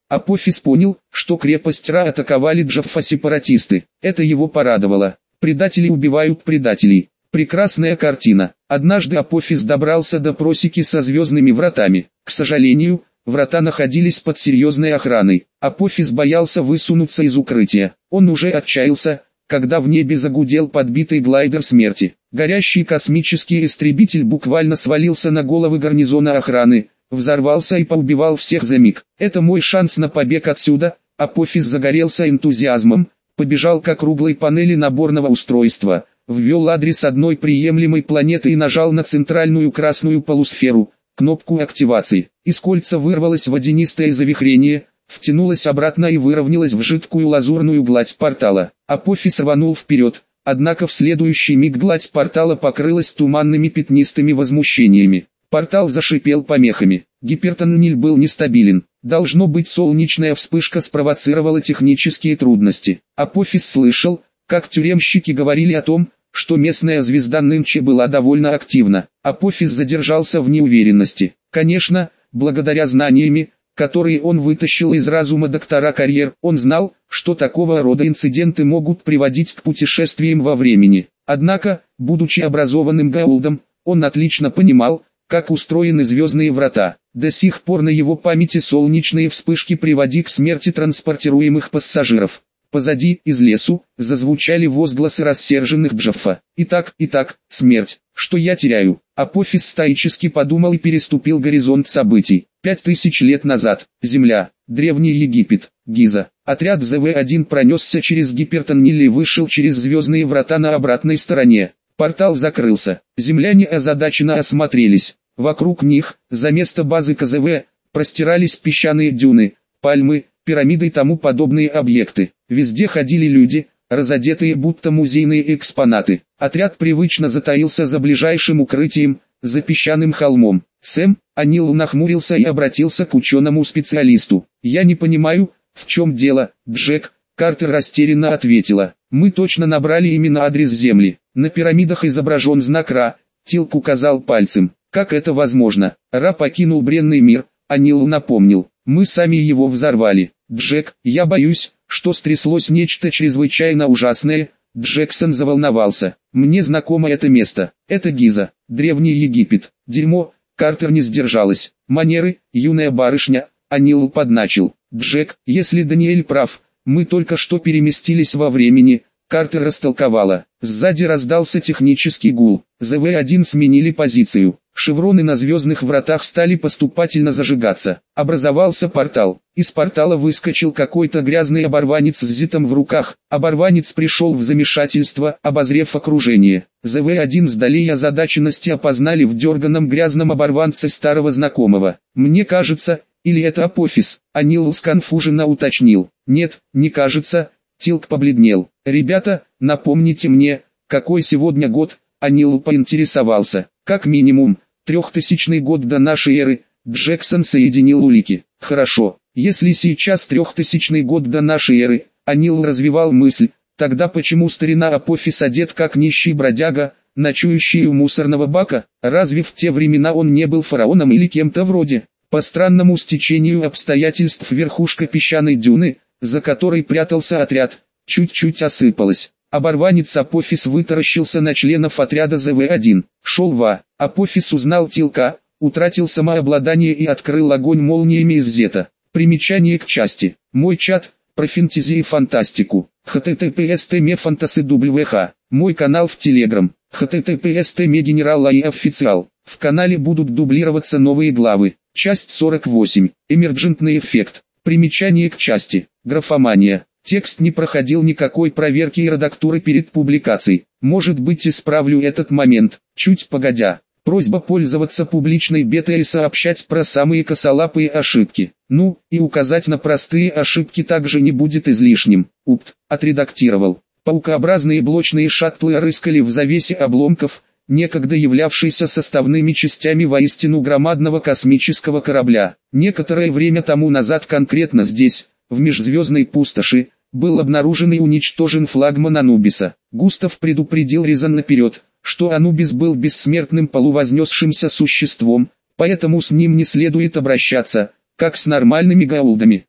Апофис понял, что крепость Ра атаковали Джаффа-сепаратисты. Это его порадовало. Предатели убивают предателей. Прекрасная картина. Однажды Апофис добрался до просеки со звездными вратами. К сожалению, врата находились под серьезной охраной. Апофис боялся высунуться из укрытия. Он уже отчаялся, когда в небе загудел подбитый глайдер смерти. Горящий космический истребитель буквально свалился на головы гарнизона охраны, взорвался и поубивал всех за миг. Это мой шанс на побег отсюда. Апофис загорелся энтузиазмом, побежал к круглой панели наборного устройства, ввел адрес одной приемлемой планеты и нажал на центральную красную полусферу, кнопку активации. Из кольца вырвалось водянистое завихрение, втянулось обратно и выровнялось в жидкую лазурную гладь портала. Апофис рванул вперед, однако в следующий миг гладь портала покрылась туманными пятнистыми возмущениями. Портал зашипел помехами. Гипертоннель был нестабилен. Должно быть, солнечная вспышка спровоцировала технические трудности. Апофис слышал, как тюремщики говорили о том, что местная звезда нынче была довольно активна. Апофис задержался в неуверенности. Конечно, благодаря знаниями, которые он вытащил из разума доктора Карьер, он знал, что такого рода инциденты могут приводить к путешествиям во времени. Однако, будучи образованным Гаулдом, он отлично понимал, как устроены звездные врата. До сих пор на его памяти солнечные вспышки приводили к смерти транспортируемых пассажиров. Позади, из лесу, зазвучали возгласы рассерженных Джаффа. Итак, итак, смерть. Что я теряю? Апофис стоически подумал и переступил горизонт событий. Пять тысяч лет назад. Земля. Древний Египет. Гиза. Отряд зэ вэ один пронесся через гипертоннель и вышел через звездные врата на обратной стороне. Портал закрылся. Земляне озадаченно осмотрелись. Вокруг них, за место базы ка зэ вэ, простирались песчаные дюны, пальмы, пирамиды и тому подобные объекты. Везде ходили люди, разодетые будто музейные экспонаты. Отряд привычно затаился за ближайшим укрытием, за песчаным холмом. Сэм, Анил нахмурился и обратился к ученому-специалисту. «Я не понимаю, в чем дело, Джек», Картер растерянно ответила. «Мы точно набрали именно адрес Земли. На пирамидах изображен знак Ра», Тилк указал пальцем. «Как это возможно? Ра покинул бренный мир», Анил напомнил. «Мы сами его взорвали. Джек, я боюсь, что стряслось нечто чрезвычайно ужасное». Джексон заволновался. «Мне знакомо это место. Это Гиза, Древний Египет. Дерьмо». Картер не сдержалась. «Манеры, юная барышня», Анил подначил. «Джек, если Даниэль прав, мы только что переместились во времени». Картер растолковала. Сзади раздался технический гул. зэ вэ один сменили позицию. Шевроны на звездных вратах стали поступательно зажигаться. Образовался портал. Из портала выскочил какой-то грязный оборванец с зитом в руках. Оборванец пришел в замешательство, обозрев окружение. зэ вэ один с долей озадаченности опознали в дерганом грязном оборванце старого знакомого. «Мне кажется, или это Апофис?» Анил сконфуженно уточнил. «Нет, не кажется». Тилк побледнел. «Ребята, напомните мне, какой сегодня год?» Анил поинтересовался. «Как минимум, трехтысячный год до нашей эры». Джексон соединил улики. «Хорошо, если сейчас трехтысячный год до нашей эры», Анил развивал мысль, «тогда почему старина Апофис одет как нищий бродяга, ночующий у мусорного бака? Разве в те времена он не был фараоном или кем-то вроде?» По странному стечению обстоятельств верхушка песчаной дюны, за которой прятался отряд, чуть-чуть осыпалась. Оборванец Апофис вытаращился на членов отряда зэ вэ один. Шел Ва. Апофис узнал Тилка, утратил самообладание и открыл огонь молниями из зета. Примечание к части. Мой чат, про фэнтези и фантастику. эйч ти ти пи эс тэ фантасы дабл ю эйч. Мой канал в Телеграм. эйч ти ти пи эс тэ генерал и официал. В канале будут дублироваться новые главы. Часть сорок восемь. Эмерджентный эффект. Примечание к части. Графомания. Текст не проходил никакой проверки и редактуры перед публикацией. Может быть, исправлю этот момент, чуть погодя. Просьба пользоваться публичной бетой и сообщать про самые косолапые ошибки. Ну, и указать на простые ошибки также не будет излишним. Упт, отредактировал. Паукообразные блочные шаттлы рыскали в завесе обломков, некогда являвшиеся составными частями воистину громадного космического корабля. Некоторое время тому назад конкретно здесь, в межзвездной пустоши, был обнаружен и уничтожен флагман Анубиса. Густав предупредил Резан наперед, что Анубис был бессмертным полувознесшимся существом, поэтому с ним не следует обращаться, как с нормальными гаулдами.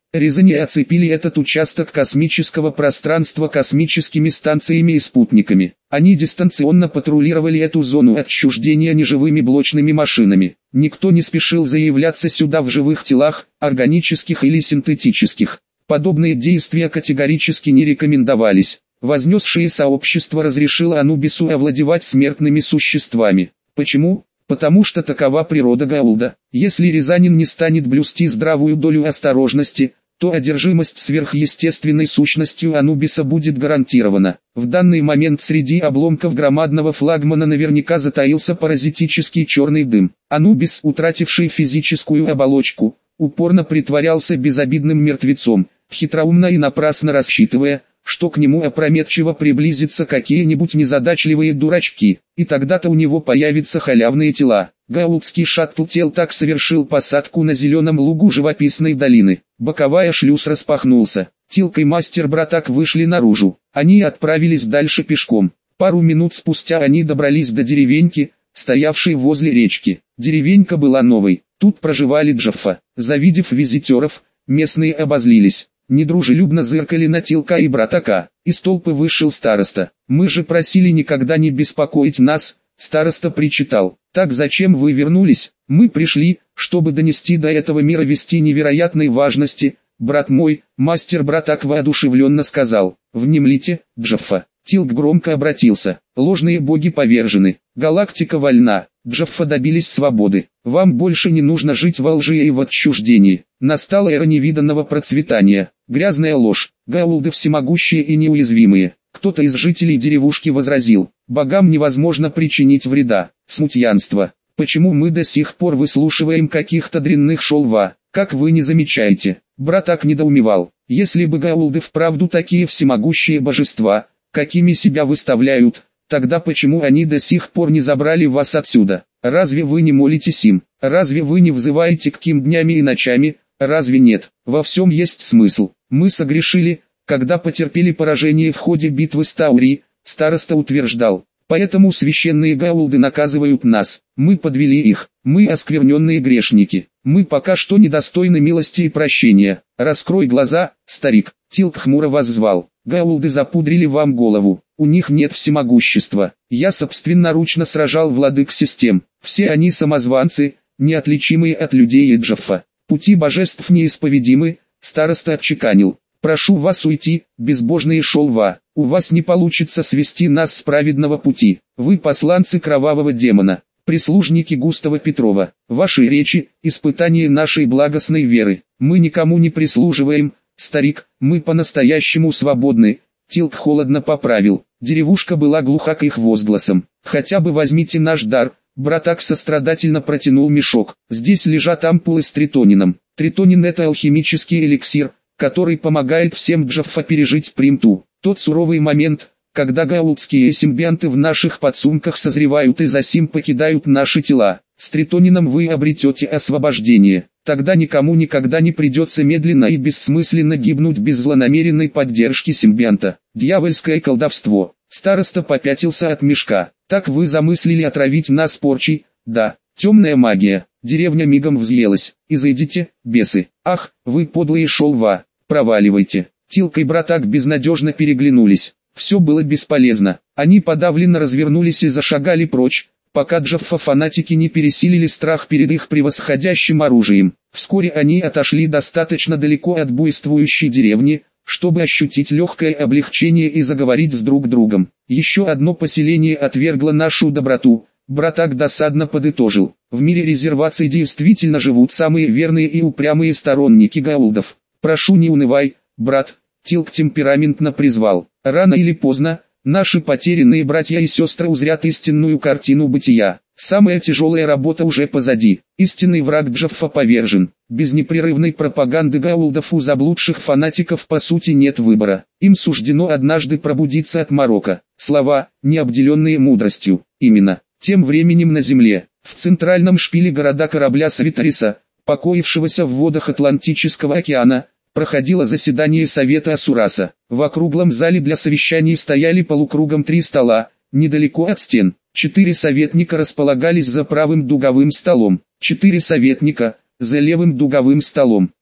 Рязани оцепили этот участок космического пространства космическими станциями и спутниками. Они дистанционно патрулировали эту зону отчуждения неживыми блочными машинами. Никто не спешил заявляться сюда в живых телах, органических или синтетических. Подобные действия категорически не рекомендовались. Вознесшее сообщество разрешило Анубису овладевать смертными существами. Почему? Потому что такова природа Гаулда. Если Рязанин не станет блюсти здравую долю осторожности, то одержимость сверхъестественной сущностью Анубиса будет гарантирована. В данный момент среди обломков громадного флагмана наверняка затаился паразитический черный дым. Анубис, утративший физическую оболочку, упорно притворялся безобидным мертвецом, хитроумно и напрасно рассчитывая, что к нему опрометчиво приблизятся какие-нибудь незадачливые дурачки, и тогда-то у него появятся халявные тела. Гаулдский шаттл тел так совершил посадку на зеленом лугу живописной долины. Боковая шлюз распахнулся. Тилк и мастер Братак вышли наружу. Они отправились дальше пешком. Пару минут спустя они добрались до деревеньки, стоявшей возле речки. Деревенька была новой. Тут проживали Джаффа. Завидев визитеров, местные обозлились. Недружелюбно зыркали на Тилка и Братака. Из толпы вышел староста. «Мы же просили никогда не беспокоить нас», староста причитал. «Так зачем вы вернулись? Мы пришли, чтобы донести до этого мира вести невероятной важности, брат мой», мастер Братак воодушевленно сказал. «Внемлите, Джаффа». Тилк громко обратился. «Ложные боги повержены. Галактика вольна. Джаффа добились свободы. Вам больше не нужно жить во лжи и в отчуждении. Настала эра невиданного процветания. Грязная ложь. Гаулды всемогущие и неуязвимые». Кто-то из жителей деревушки возразил: «Богам невозможно причинить вреда. Смутьянство. Почему мы до сих пор выслушиваем каких-то дрянных шолва? Как вы не замечаете?» Братак недоумевал. «Если бы Гаулды вправду такие всемогущие божества, какими себя выставляют, тогда почему они до сих пор не забрали вас отсюда? Разве вы не молитесь им? Разве вы не взываете к Ким днями и ночами? Разве нет? Во всем есть смысл. Мы согрешили, когда потерпели поражение в ходе битвы с Таури», староста утверждал. «Поэтому священные Гаулды наказывают нас. Мы подвели их. Мы оскверненные грешники. Мы пока что недостойны милости и прощения. Раскрой глаза, старик». Тилк хмуро воззвал. «Гаулды запудрили вам голову. У них нет всемогущества. Я собственноручно сражал владык систем. Все они самозванцы, неотличимые от людей и Джаффа. Пути божеств неисповедимы», староста отчеканил. «Прошу вас уйти, безбожные шолва. У вас не получится свести нас с праведного пути. Вы посланцы кровавого демона, прислужники Густава Петрова. Ваши речи – испытание нашей благостной веры. Мы никому не прислуживаем, старик, мы по-настоящему свободны». Тилк холодно поправил. Деревушка была глуха к их возгласам. «Хотя бы возьмите наш дар». Братак сострадательно протянул мешок. «Здесь лежат ампулы с тритонином. Тритонин – это алхимический эликсир, который помогает всем Джаффа пережить примту. Тот суровый момент, когда гаулдские симбионты в наших подсумках созревают и засим покидают наши тела. С тритонином вы обретете освобождение. Тогда никому никогда не придется медленно и бессмысленно гибнуть без злонамеренной поддержки симбионта. Дьявольское колдовство». Староста попятился от мешка. «Так вы замыслили отравить нас порчей?» «Да, темная магия». Деревня мигом взъелась. «Изыдите, бесы». «Ах, вы подлые шолва, проваливайте». Тилк и Братак безнадежно переглянулись. Все было бесполезно. Они подавленно развернулись и зашагали прочь, пока Джаффа-фанатики не пересилили страх перед их превосходящим оружием. Вскоре они отошли достаточно далеко от буйствующей деревни, чтобы ощутить легкое облегчение и заговорить с друг другом. «Еще одно поселение отвергло нашу доброту», Братак досадно подытожил. «В мире резерваций действительно живут самые верные и упрямые сторонники гаулдов. Прошу, не унывай, брат», Тилк темпераментно призвал. «Рано или поздно, наши потерянные братья и сестры узрят истинную картину бытия. Самая тяжелая работа уже позади. Истинный враг Джаффа повержен. Без непрерывной пропаганды гаулдов у заблудших фанатиков по сути нет выбора. Им суждено однажды пробудиться от морока. Слова, не обделенные мудростью. Именно. Тем временем на земле, в центральном шпиле города корабля Савитариса, покоившегося в водах Атлантического океана, проходило заседание Совета Асураса. В округлом зале для совещаний стояли полукругом три стола, недалеко от стен. Четыре советника располагались за правым дуговым столом, четыре советника – за левым дуговым столом.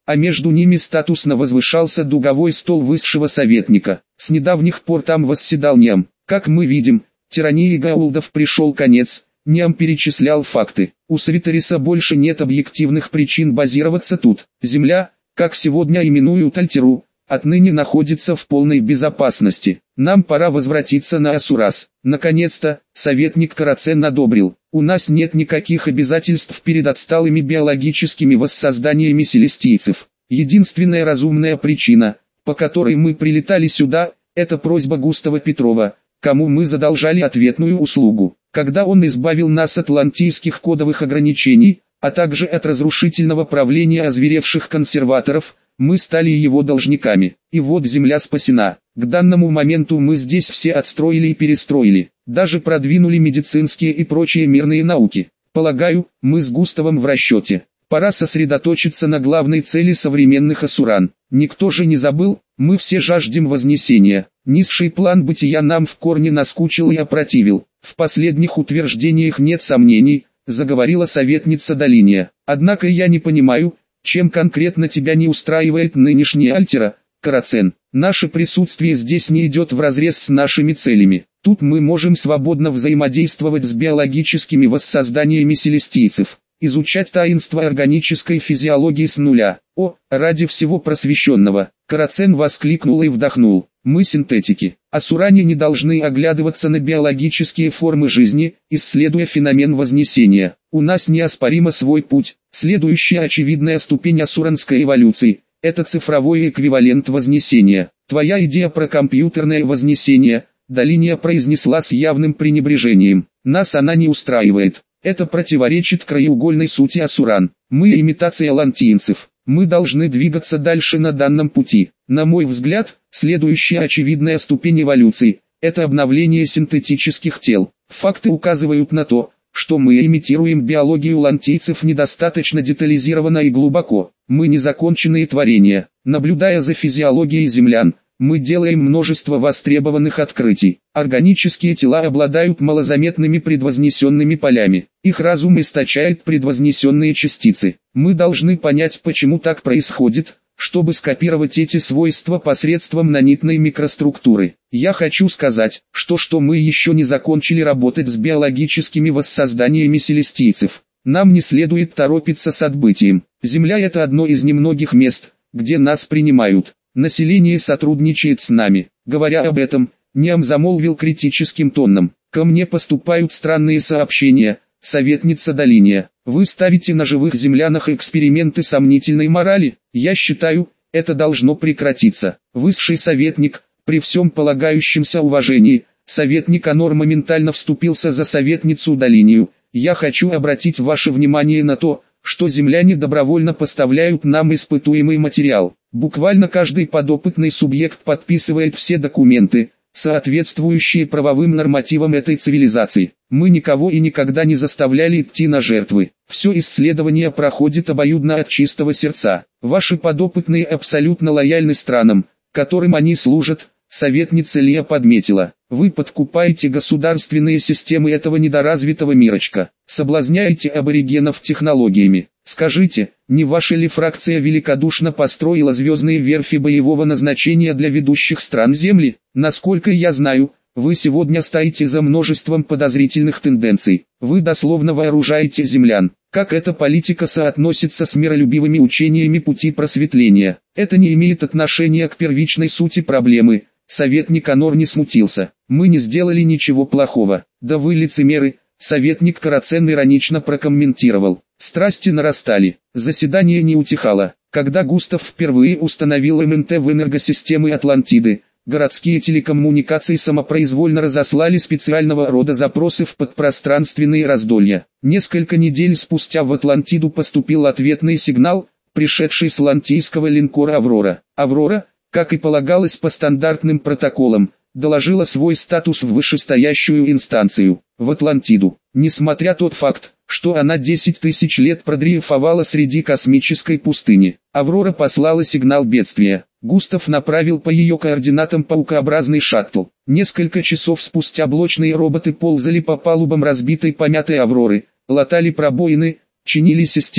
а между ними статусно возвышался дуговой стол высшего советника. С недавних пор там восседал Ниам. Как мы видим, тирании гаулдов пришел конец. Ниам перечислял факты. У Свитериса больше нет объективных причин базироваться тут. Земля, как сегодня именуют Альтеру, отныне находится в полной безопасности. Нам пора возвратиться на Асурас. Наконец-то, советник Карацен одобрил. У нас нет никаких обязательств перед отсталыми биологическими воссозданиями селестийцев. Единственная разумная причина, по которой мы прилетали сюда, это просьба Густава Петрова, кому мы задолжали ответную услугу. Когда он избавил нас от лантийских кодовых ограничений, а также от разрушительного правления озверевших консерваторов, мы стали его должниками. И вот земля спасена. К данному моменту мы здесь все отстроили и перестроили. Даже продвинули медицинские и прочие мирные науки. Полагаю, мы с Густавом в расчете. Пора сосредоточиться на главной цели современных асуран. Никто же не забыл, мы все жаждем вознесения. Низший план бытия нам в корне наскучил и опротивил. В последних утверждениях нет сомнений, заговорила советница Долиния. Однако я не понимаю, чем конкретно тебя не устраивает нынешняя Альтера, Карацен. Наше присутствие здесь не идет вразрез с нашими целями. Тут мы можем свободно взаимодействовать с биологическими воссозданиями селестийцев, изучать таинства органической физиологии с нуля. О, ради всего просвещенного! Карацен воскликнул и вдохнул. Мы синтетики. Асуране не должны оглядываться на биологические формы жизни, исследуя феномен вознесения. У нас неоспоримо свой путь. Следующая очевидная ступень асуранской эволюции – это цифровой эквивалент вознесения. Твоя идея про компьютерное вознесение, Долиния произнесла с явным пренебрежением. Нас она не устраивает. Это противоречит краеугольной сути асуран. Мы имитация лантийцев. Мы должны двигаться дальше на данном пути. На мой взгляд, следующая очевидная ступень эволюции – это обновление синтетических тел. Факты указывают на то, что мы имитируем биологию лантийцев недостаточно детализированно и глубоко. Мы незаконченные творения. Наблюдая за физиологией землян, мы делаем множество востребованных открытий. Органические тела обладают малозаметными предвознесенными полями. Их разум источает предвознесенные частицы. Мы должны понять, почему так происходит, чтобы скопировать эти свойства посредством нанитной микроструктуры. Я хочу сказать, что что мы еще не закончили работать с биологическими воссозданиями селестийцев. Нам не следует торопиться с отбытием. Земля – это одно из немногих мест, где нас принимают. Население сотрудничает с нами. Говоря об этом, Ниам замолвил критическим тоном. Ко мне поступают странные сообщения, советница Долиния. Вы ставите на живых землянах эксперименты сомнительной морали? Я считаю, это должно прекратиться. Высший советник, при всем полагающемся уважении, советник Анор моментально вступился за советницу Долинию. Я хочу обратить ваше внимание на то, что земляне добровольно поставляют нам испытуемый материал. Буквально каждый подопытный субъект подписывает все документы, соответствующие правовым нормативам этой цивилизации. Мы никого и никогда не заставляли идти на жертвы. Все исследование проходит обоюдно от чистого сердца. Ваши подопытные абсолютно лояльны странам, которым они служат, советница Лия подметила. Вы подкупаете государственные системы этого недоразвитого мирочка, соблазняете аборигенов технологиями. Скажите, не ваша ли фракция великодушно построила звездные верфи боевого назначения для ведущих стран Земли? Насколько я знаю, вы сегодня стоите за множеством подозрительных тенденций. Вы дословно вооружаете землян. Как эта политика соотносится с миролюбивыми учениями пути просветления? Это не имеет отношения к первичной сути проблемы. Советник Анор не смутился. Мы не сделали ничего плохого. Да вы лицемеры, советник Карацен иронично прокомментировал. Страсти нарастали. Заседание не утихало. Когда Густав впервые установил эм эн тэ в энергосистемы Атлантиды, городские телекоммуникации самопроизвольно разослали специального рода запросы в подпространственные раздолья. Несколько недель спустя в Атлантиду поступил ответный сигнал, пришедший с лантийского линкора «Аврора». «Аврора», как и полагалось по стандартным протоколам, доложила свой статус в вышестоящую инстанцию, в Атлантиду. Несмотря тот факт, что она десять тысяч лет продрейфовала среди космической пустыни, «Аврора» послала сигнал бедствия. Густав направил по ее координатам паукообразный шаттл. Несколько часов спустя блочные роботы ползали по палубам разбитой помятой «Авроры», латали пробоины, чинили системы.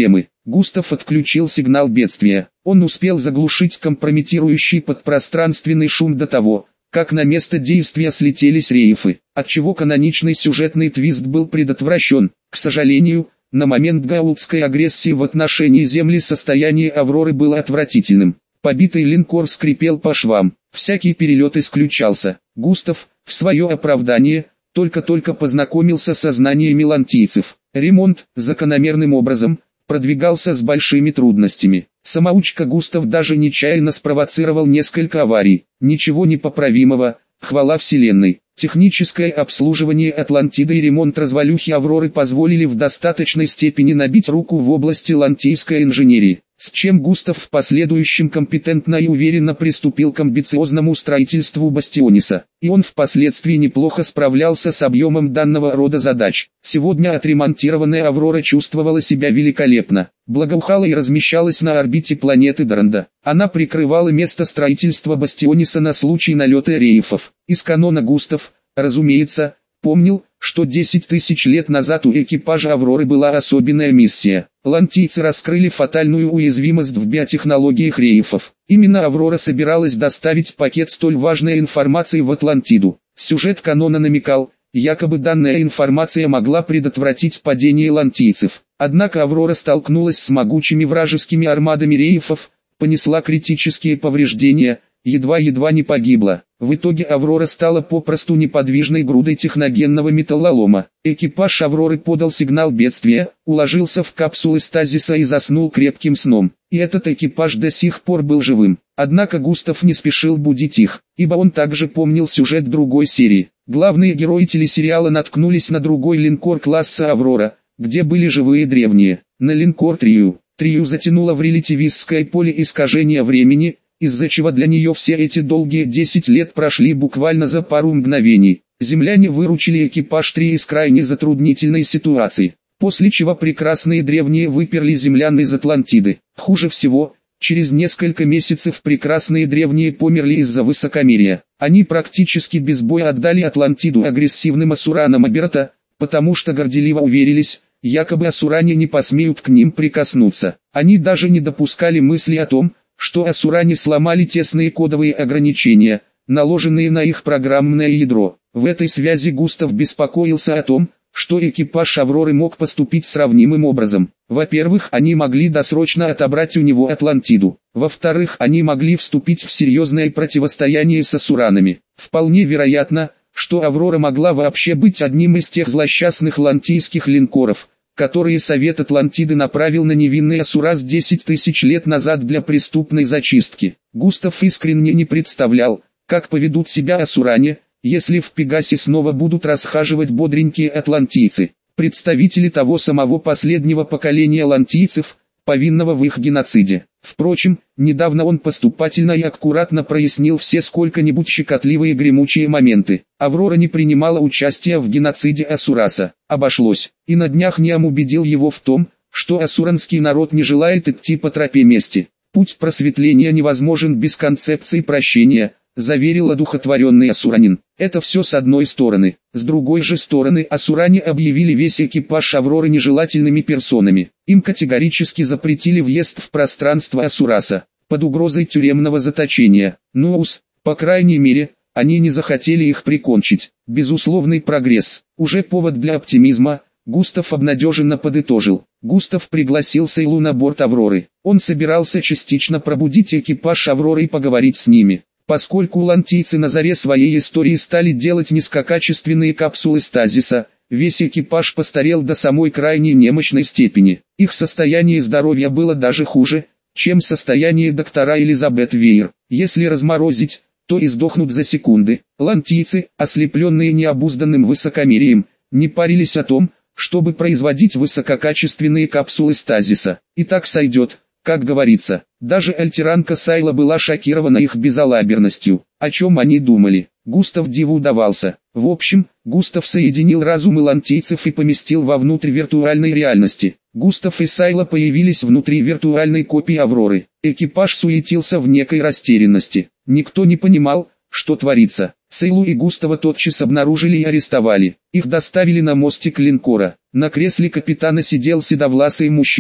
Густав отключил сигнал бедствия. Он успел заглушить компрометирующий подпространственный шум до того, как на место действия слетелись рейфы, отчего каноничный сюжетный твист был предотвращен. К сожалению, на момент гаутской агрессии в отношении Земли состояние Авроры было отвратительным. Побитый линкор скрипел по швам, всякий перелет исключался. Густав, в свое оправдание, только-только познакомился со знаниями лантийцев. Ремонт, закономерным образом, продвигался с большими трудностями. Самоучка Густав даже нечаянно спровоцировал несколько аварий. Ничего непоправимого, хвала Вселенной. Техническое обслуживание Атлантиды и ремонт развалюхи Авроры позволили в достаточной степени набить руку в области лантийской инженерии, с чем Густав в последующем компетентно и уверенно приступил к амбициозному строительству Бастиониса. И он впоследствии неплохо справлялся с объемом данного рода задач. Сегодня отремонтированная Аврора чувствовала себя великолепно, благоухала и размещалась на орбите планеты Доранда. Она прикрывала место строительства Бастиониса на случай налета рейфов. Из канона Густав, разумеется, помнил, что десять тысяч лет назад у экипажа Авроры была особенная миссия. Лантийцы раскрыли фатальную уязвимость в биотехнологиях рейфов. Именно Аврора собиралась доставить пакет столь важной информации в Атлантиду. Сюжет канона намекал, якобы данная информация могла предотвратить падение лантийцев. Однако Аврора столкнулась с могучими вражескими армадами рейфов, понесла критические повреждения, едва-едва не погибла. В итоге Аврора стала попросту неподвижной грудой техногенного металлолома. Экипаж Авроры подал сигнал бедствия, уложился в капсулы стазиса и заснул крепким сном. И этот экипаж до сих пор был живым. Однако Густав не спешил будить их, ибо он также помнил сюжет другой серии. Главные герои телесериала наткнулись на другой линкор класса Аврора, где были живые древние. На линкор Трию. Трию затянуло в релятивистское поле искажения времени, из-за чего для нее все эти долгие десять лет прошли буквально за пару мгновений. Земляне выручили экипаж Три из крайне затруднительной ситуации, после чего прекрасные древние выперли землян из Атлантиды. Хуже всего, через несколько месяцев прекрасные древние померли из-за высокомерия. Они практически без боя отдали Атлантиду агрессивным асуранам Аберта, потому что горделиво уверились, якобы асуране не посмеют к ним прикоснуться. Они даже не допускали мысли о том, что асуране сломали тесные кодовые ограничения, наложенные на их программное ядро. В этой связи Густав беспокоился о том, что экипаж Авроры мог поступить сравнимым образом. Во-первых, они могли досрочно отобрать у него Атлантиду. Во-вторых, они могли вступить в серьезное противостояние с асуранами. Вполне вероятно, что Аврора могла вообще быть одним из тех злосчастных лантийских линкоров, которые Совет Атлантиды направил на невинный Асурас десять тысяч лет назад для преступной зачистки. Густав искренне не представлял, как поведут себя асуране, если в Пегасе снова будут расхаживать бодренькие атлантийцы, представители того самого последнего поколения лантийцев, повинного в их геноциде. Впрочем, недавно он поступательно и аккуратно прояснил все сколько-нибудь щекотливые гремучие моменты. Аврора не принимала участия в геноциде Асураса, обошлось, и на днях Ниам убедил его в том, что асуранский народ не желает идти по тропе мести. Путь просветления невозможен без концепции прощения, заверил одухотворенный асуранин. Это все с одной стороны. С другой же стороны, асуране объявили весь экипаж Авроры нежелательными персонами. Им категорически запретили въезд в пространство Асураса, под угрозой тюремного заточения. Ну-ус, по крайней мере, они не захотели их прикончить. Безусловный прогресс. Уже повод для оптимизма, Густав обнадеженно подытожил. Густав пригласил Сейлу на борт Авроры. Он собирался частично пробудить экипаж Авроры и поговорить с ними. Поскольку лантийцы на заре своей истории стали делать низкокачественные капсулы стазиса, весь экипаж постарел до самой крайней немощной степени. Их состояние здоровья было даже хуже, чем состояние доктора Элизабет Веер. Если разморозить, то издохнут за секунды. Лантийцы, ослепленные необузданным высокомерием, не парились о том, чтобы производить высококачественные капсулы стазиса. И так сойдет. Как говорится, даже альтеранка Сайла была шокирована их безалаберностью. О чем они думали? Густав диву удавался. В общем, Густав соединил разумы лантийцев и поместил вовнутрь виртуальной реальности. Густав и Сайла появились внутри виртуальной копии Авроры. Экипаж суетился в некой растерянности. Никто не понимал, что творится. Сейлу и Густава тотчас обнаружили и арестовали. Их доставили на мостик линкора. На кресле капитана сидел седовласый мужчина. К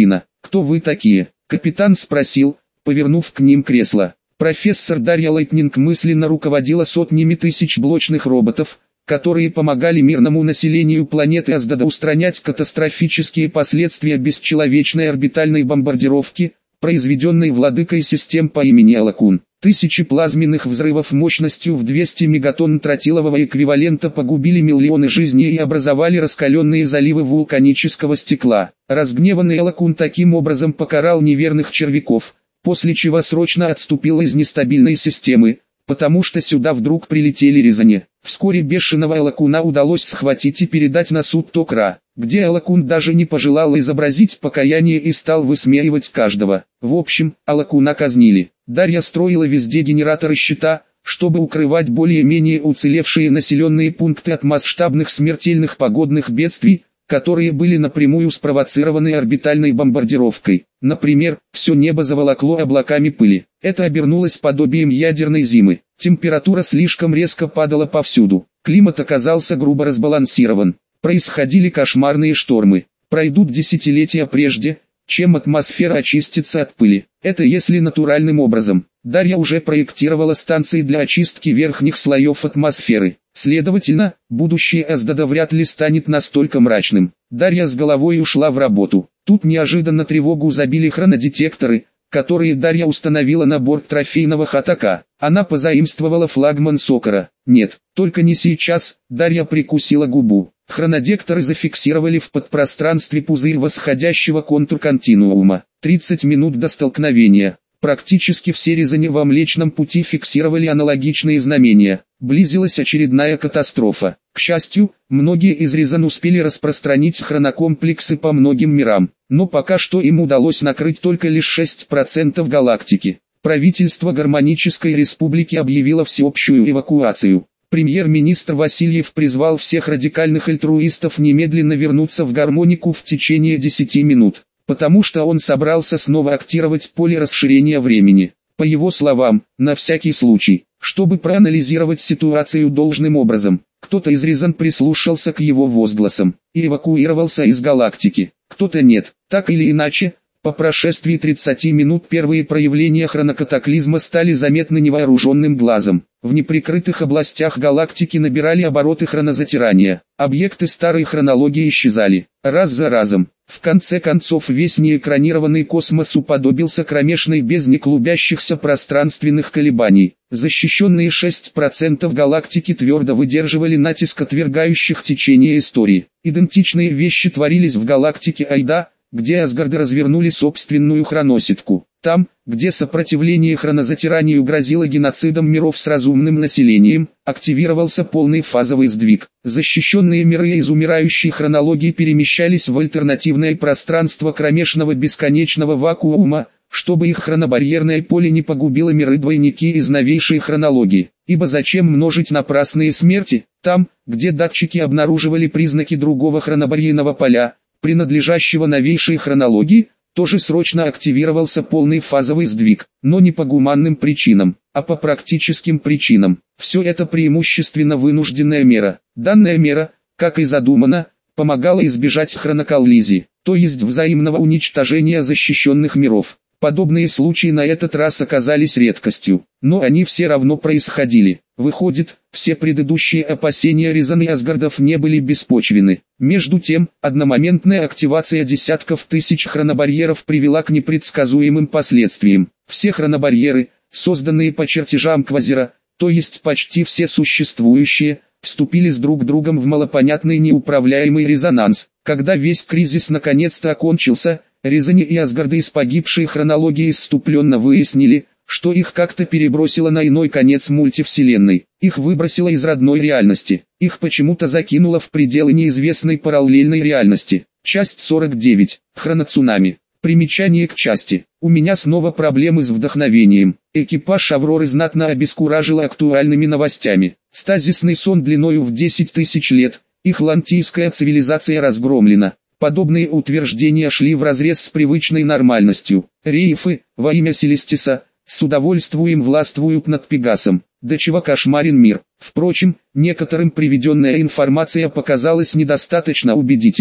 «Кто вы такие?» Капитан спросил, повернув к ним кресло. Профессор Дарья Лайтнинг мысленно руководила сотнями тысяч блочных роботов, которые помогали мирному населению планеты Аздада устранять катастрофические последствия бесчеловечной орбитальной бомбардировки, произведенной владыкой систем по имени Алакун. Тысячи плазменных взрывов мощностью в двести мегатонн тротилового эквивалента погубили миллионы жизней и образовали раскаленные заливы вулканического стекла. Разгневанный Алакун таким образом покарал неверных червяков, после чего срочно отступил из нестабильной системы, потому что сюда вдруг прилетели Рязани. Вскоре бешеного Алакуна удалось схватить и передать на суд Токра, где Алакун даже не пожелал изобразить покаяние и стал высмеивать каждого. В общем, Алакуна казнили. Дарья строила везде генераторы щита, чтобы укрывать более-менее уцелевшие населенные пункты от масштабных смертельных погодных бедствий, которые были напрямую спровоцированы орбитальной бомбардировкой. Например, все небо заволокло облаками пыли. Это обернулось подобием ядерной зимы. Температура слишком резко падала повсюду. Климат оказался грубо разбалансирован. Происходили кошмарные штормы. Пройдут десятилетия прежде, чем атмосфера очистится от пыли. Это если натуральным образом. Дарья уже проектировала станции для очистки верхних слоев атмосферы. Следовательно, будущее Аздада вряд ли станет настолько мрачным. Дарья с головой ушла в работу. Тут неожиданно тревогу забили хронодетекторы, которые Дарья установила на борт трофейного Хатака. Она позаимствовала флагман Сокара. Нет, только не сейчас. Дарья прикусила губу. Хронодекторы зафиксировали в подпространстве пузырь восходящего контур-континуума. тридцать минут до столкновения. Практически все Рязани во Млечном Пути фиксировали аналогичные знамения. Близилась очередная катастрофа. К счастью, многие из Рязан успели распространить хронокомплексы по многим мирам, но пока что им удалось накрыть только лишь шесть процентов галактики. Правительство Гармонической Республики объявило всеобщую эвакуацию. Премьер-министр Васильев призвал всех радикальных альтруистов немедленно вернуться в гармонику в течение десяти минут, потому что он собрался снова активировать поле расширения времени. По его словам, на всякий случай, чтобы проанализировать ситуацию должным образом, кто-то из Рязан прислушался к его возгласам и эвакуировался из галактики, кто-то нет. Так или иначе, по прошествии тридцати минут первые проявления хронокатаклизма стали заметны невооруженным глазом. В неприкрытых областях галактики набирали обороты хронозатирания. Объекты старой хронологии исчезали, раз за разом. В конце концов весь неэкранированный космос уподобился кромешной бездне клубящихся пространственных колебаний. Защищенные шесть процентов галактики твердо выдерживали натиск отвергающих течения истории. Идентичные вещи творились в галактике Айда, где Асгарды развернули собственную хроносетку. Там, где сопротивление хронозатиранию грозило геноцидом миров с разумным населением, активировался полный фазовый сдвиг. Защищенные миры из умирающей хронологии перемещались в альтернативное пространство кромешного бесконечного вакуума, чтобы их хронобарьерное поле не погубило миры-двойники из новейшей хронологии. Ибо зачем множить напрасные смерти? Там, где датчики обнаруживали признаки другого хронобарьерного поля, принадлежащего новейшей хронологии, тоже срочно активировался полный фазовый сдвиг, но не по гуманным причинам, а по практическим причинам. Все это преимущественно вынужденная мера. Данная мера, как и задумано, помогала избежать хроноколлизии, то есть взаимного уничтожения защищенных миров. Подобные случаи на этот раз оказались редкостью, но они все равно происходили. Выходит, все предыдущие опасения Рязан и Асгардов не были беспочвены. Между тем, одномоментная активация десятков тысяч хронобарьеров привела к непредсказуемым последствиям. Все хронобарьеры, созданные по чертежам Квазера, то есть почти все существующие, вступили с друг другом в малопонятный неуправляемый резонанс. Когда весь кризис наконец-то окончился, Рязани и Асгарды из погибшей хронологии исступленно выяснили, что их как-то перебросило на иной конец мультивселенной. Их выбросило из родной реальности. Их почему-то закинуло в пределы неизвестной параллельной реальности. Часть сорок девять. Хроноцунами. Примечание к части. У меня снова проблемы с вдохновением. Экипаж Авроры знатно обескуражила актуальными новостями. Стазисный сон длиною в десять тысяч лет. Их лантийская цивилизация разгромлена. Подобные утверждения шли вразрез с привычной нормальностью. Рейфы, во имя Селестиса, с удовольствием властвуют над Пегасом. До чего кошмарен мир. Впрочем, некоторым приведенная информация показалась недостаточно убедительной.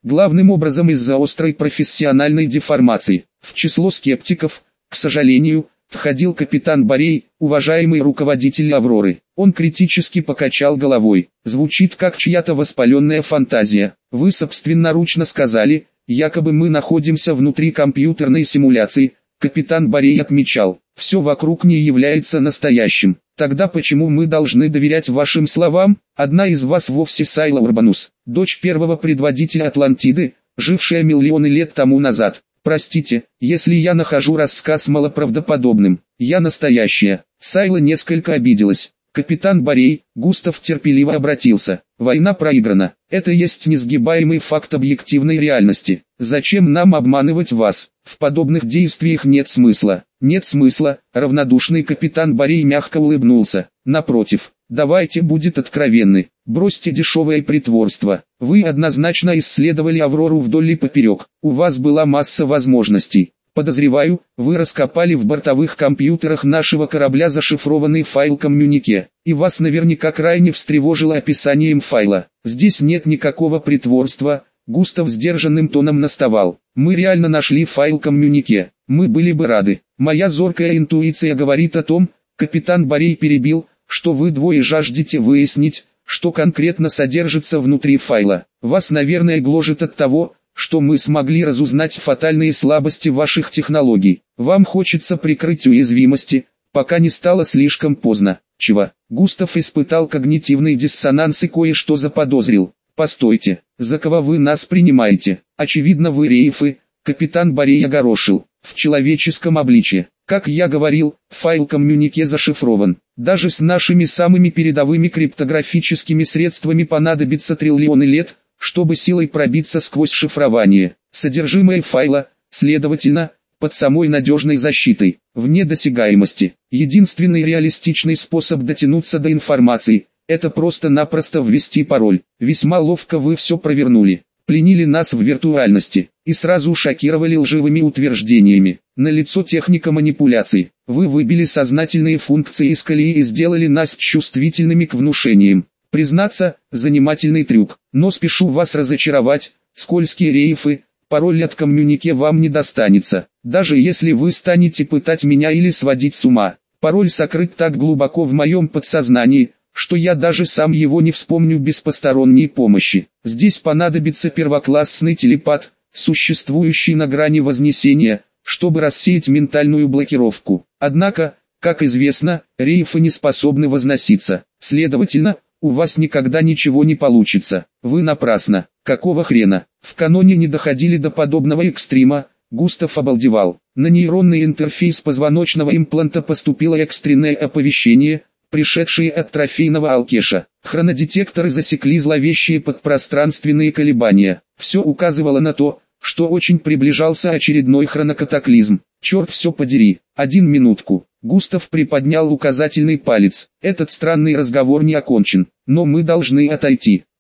главным образом из-за острой профессиональной деформации. В число скептиков, к сожалению, входил капитан Борей, уважаемый руководитель «Авроры». Он критически покачал головой. Звучит как чья-то воспаленная фантазия. Вы собственноручно сказали, якобы мы находимся внутри компьютерной симуляции. Капитан Борей отмечал, все вокруг не является настоящим. Тогда почему мы должны доверять вашим словам? Одна из вас вовсе Сайла Урбанус, дочь первого предводителя Атлантиды, жившая миллионы лет тому назад. Простите, если я нахожу рассказ малоправдоподобным. Я настоящая. Сайла несколько обиделась. Капитан Борей, Густав терпеливо обратился. Война проиграна. Это есть несгибаемый факт объективной реальности. Зачем нам обманывать вас? В подобных действиях нет смысла. Нет смысла, равнодушный капитан Борей мягко улыбнулся. Напротив, давайте будет откровенны. Бросьте дешевое притворство. Вы однозначно исследовали Аврору вдоль и поперек. У вас была масса возможностей. Подозреваю, вы раскопали в бортовых компьютерах нашего корабля зашифрованный файл коммюнике, и вас наверняка крайне встревожило описанием файла. Здесь нет никакого притворства, Густав сдержанным тоном наставал. Мы реально нашли файл коммюнике, мы были бы рады. Моя зоркая интуиция говорит о том, капитан Борей перебил, что вы двое жаждете выяснить, что конкретно содержится внутри файла. Вас, наверное, гложет от того, что мы смогли разузнать фатальные слабости ваших технологий. Вам хочется прикрыть уязвимости, пока не стало слишком поздно. Чего? Густав испытал когнитивный диссонанс и кое-что заподозрил. Постойте, за кого вы нас принимаете? Очевидно, вы рейфы. Капитан Борей огорошил. В человеческом обличье. Как я говорил, файл коммюнике зашифрован. Даже с нашими самыми передовыми криптографическими средствами понадобится триллионы лет, чтобы силой пробиться сквозь шифрование. Содержимое файла, следовательно, под самой надежной защитой, вне досягаемости. Единственный реалистичный способ дотянуться до информации – это просто-напросто ввести пароль. Весьма ловко вы все провернули. Пленили нас в виртуальности и сразу шокировали лживыми утверждениями. Налицо техника манипуляций. Вы выбили сознательные функции из колеи и сделали нас чувствительными к внушениям. Признаться, занимательный трюк, но спешу вас разочаровать, скользкие рейфы, пароль от коммюнике вам не достанется, даже если вы станете пытать меня или сводить с ума. Пароль сокрыт так глубоко в моем подсознании, что я даже сам его не вспомню без посторонней помощи. Здесь понадобится первоклассный телепат, существующий на грани вознесения, чтобы рассеять ментальную блокировку. Однако, как известно, рейфы не способны возноситься, следовательно, у вас никогда ничего не получится. Вы напрасно. Какого хрена? В каноне не доходили до подобного экстрима. Густав обалдевал. На нейронный интерфейс позвоночного импланта поступило экстренное оповещение, пришедшее от трофейного алкеша. Хронодетекторы засекли зловещие подпространственные колебания. Все указывало на то, что очень приближался очередной хронокатаклизм. Черт все подери. Один минутку. Густав приподнял указательный палец. Этот странный разговор не окончен, но мы должны отойти.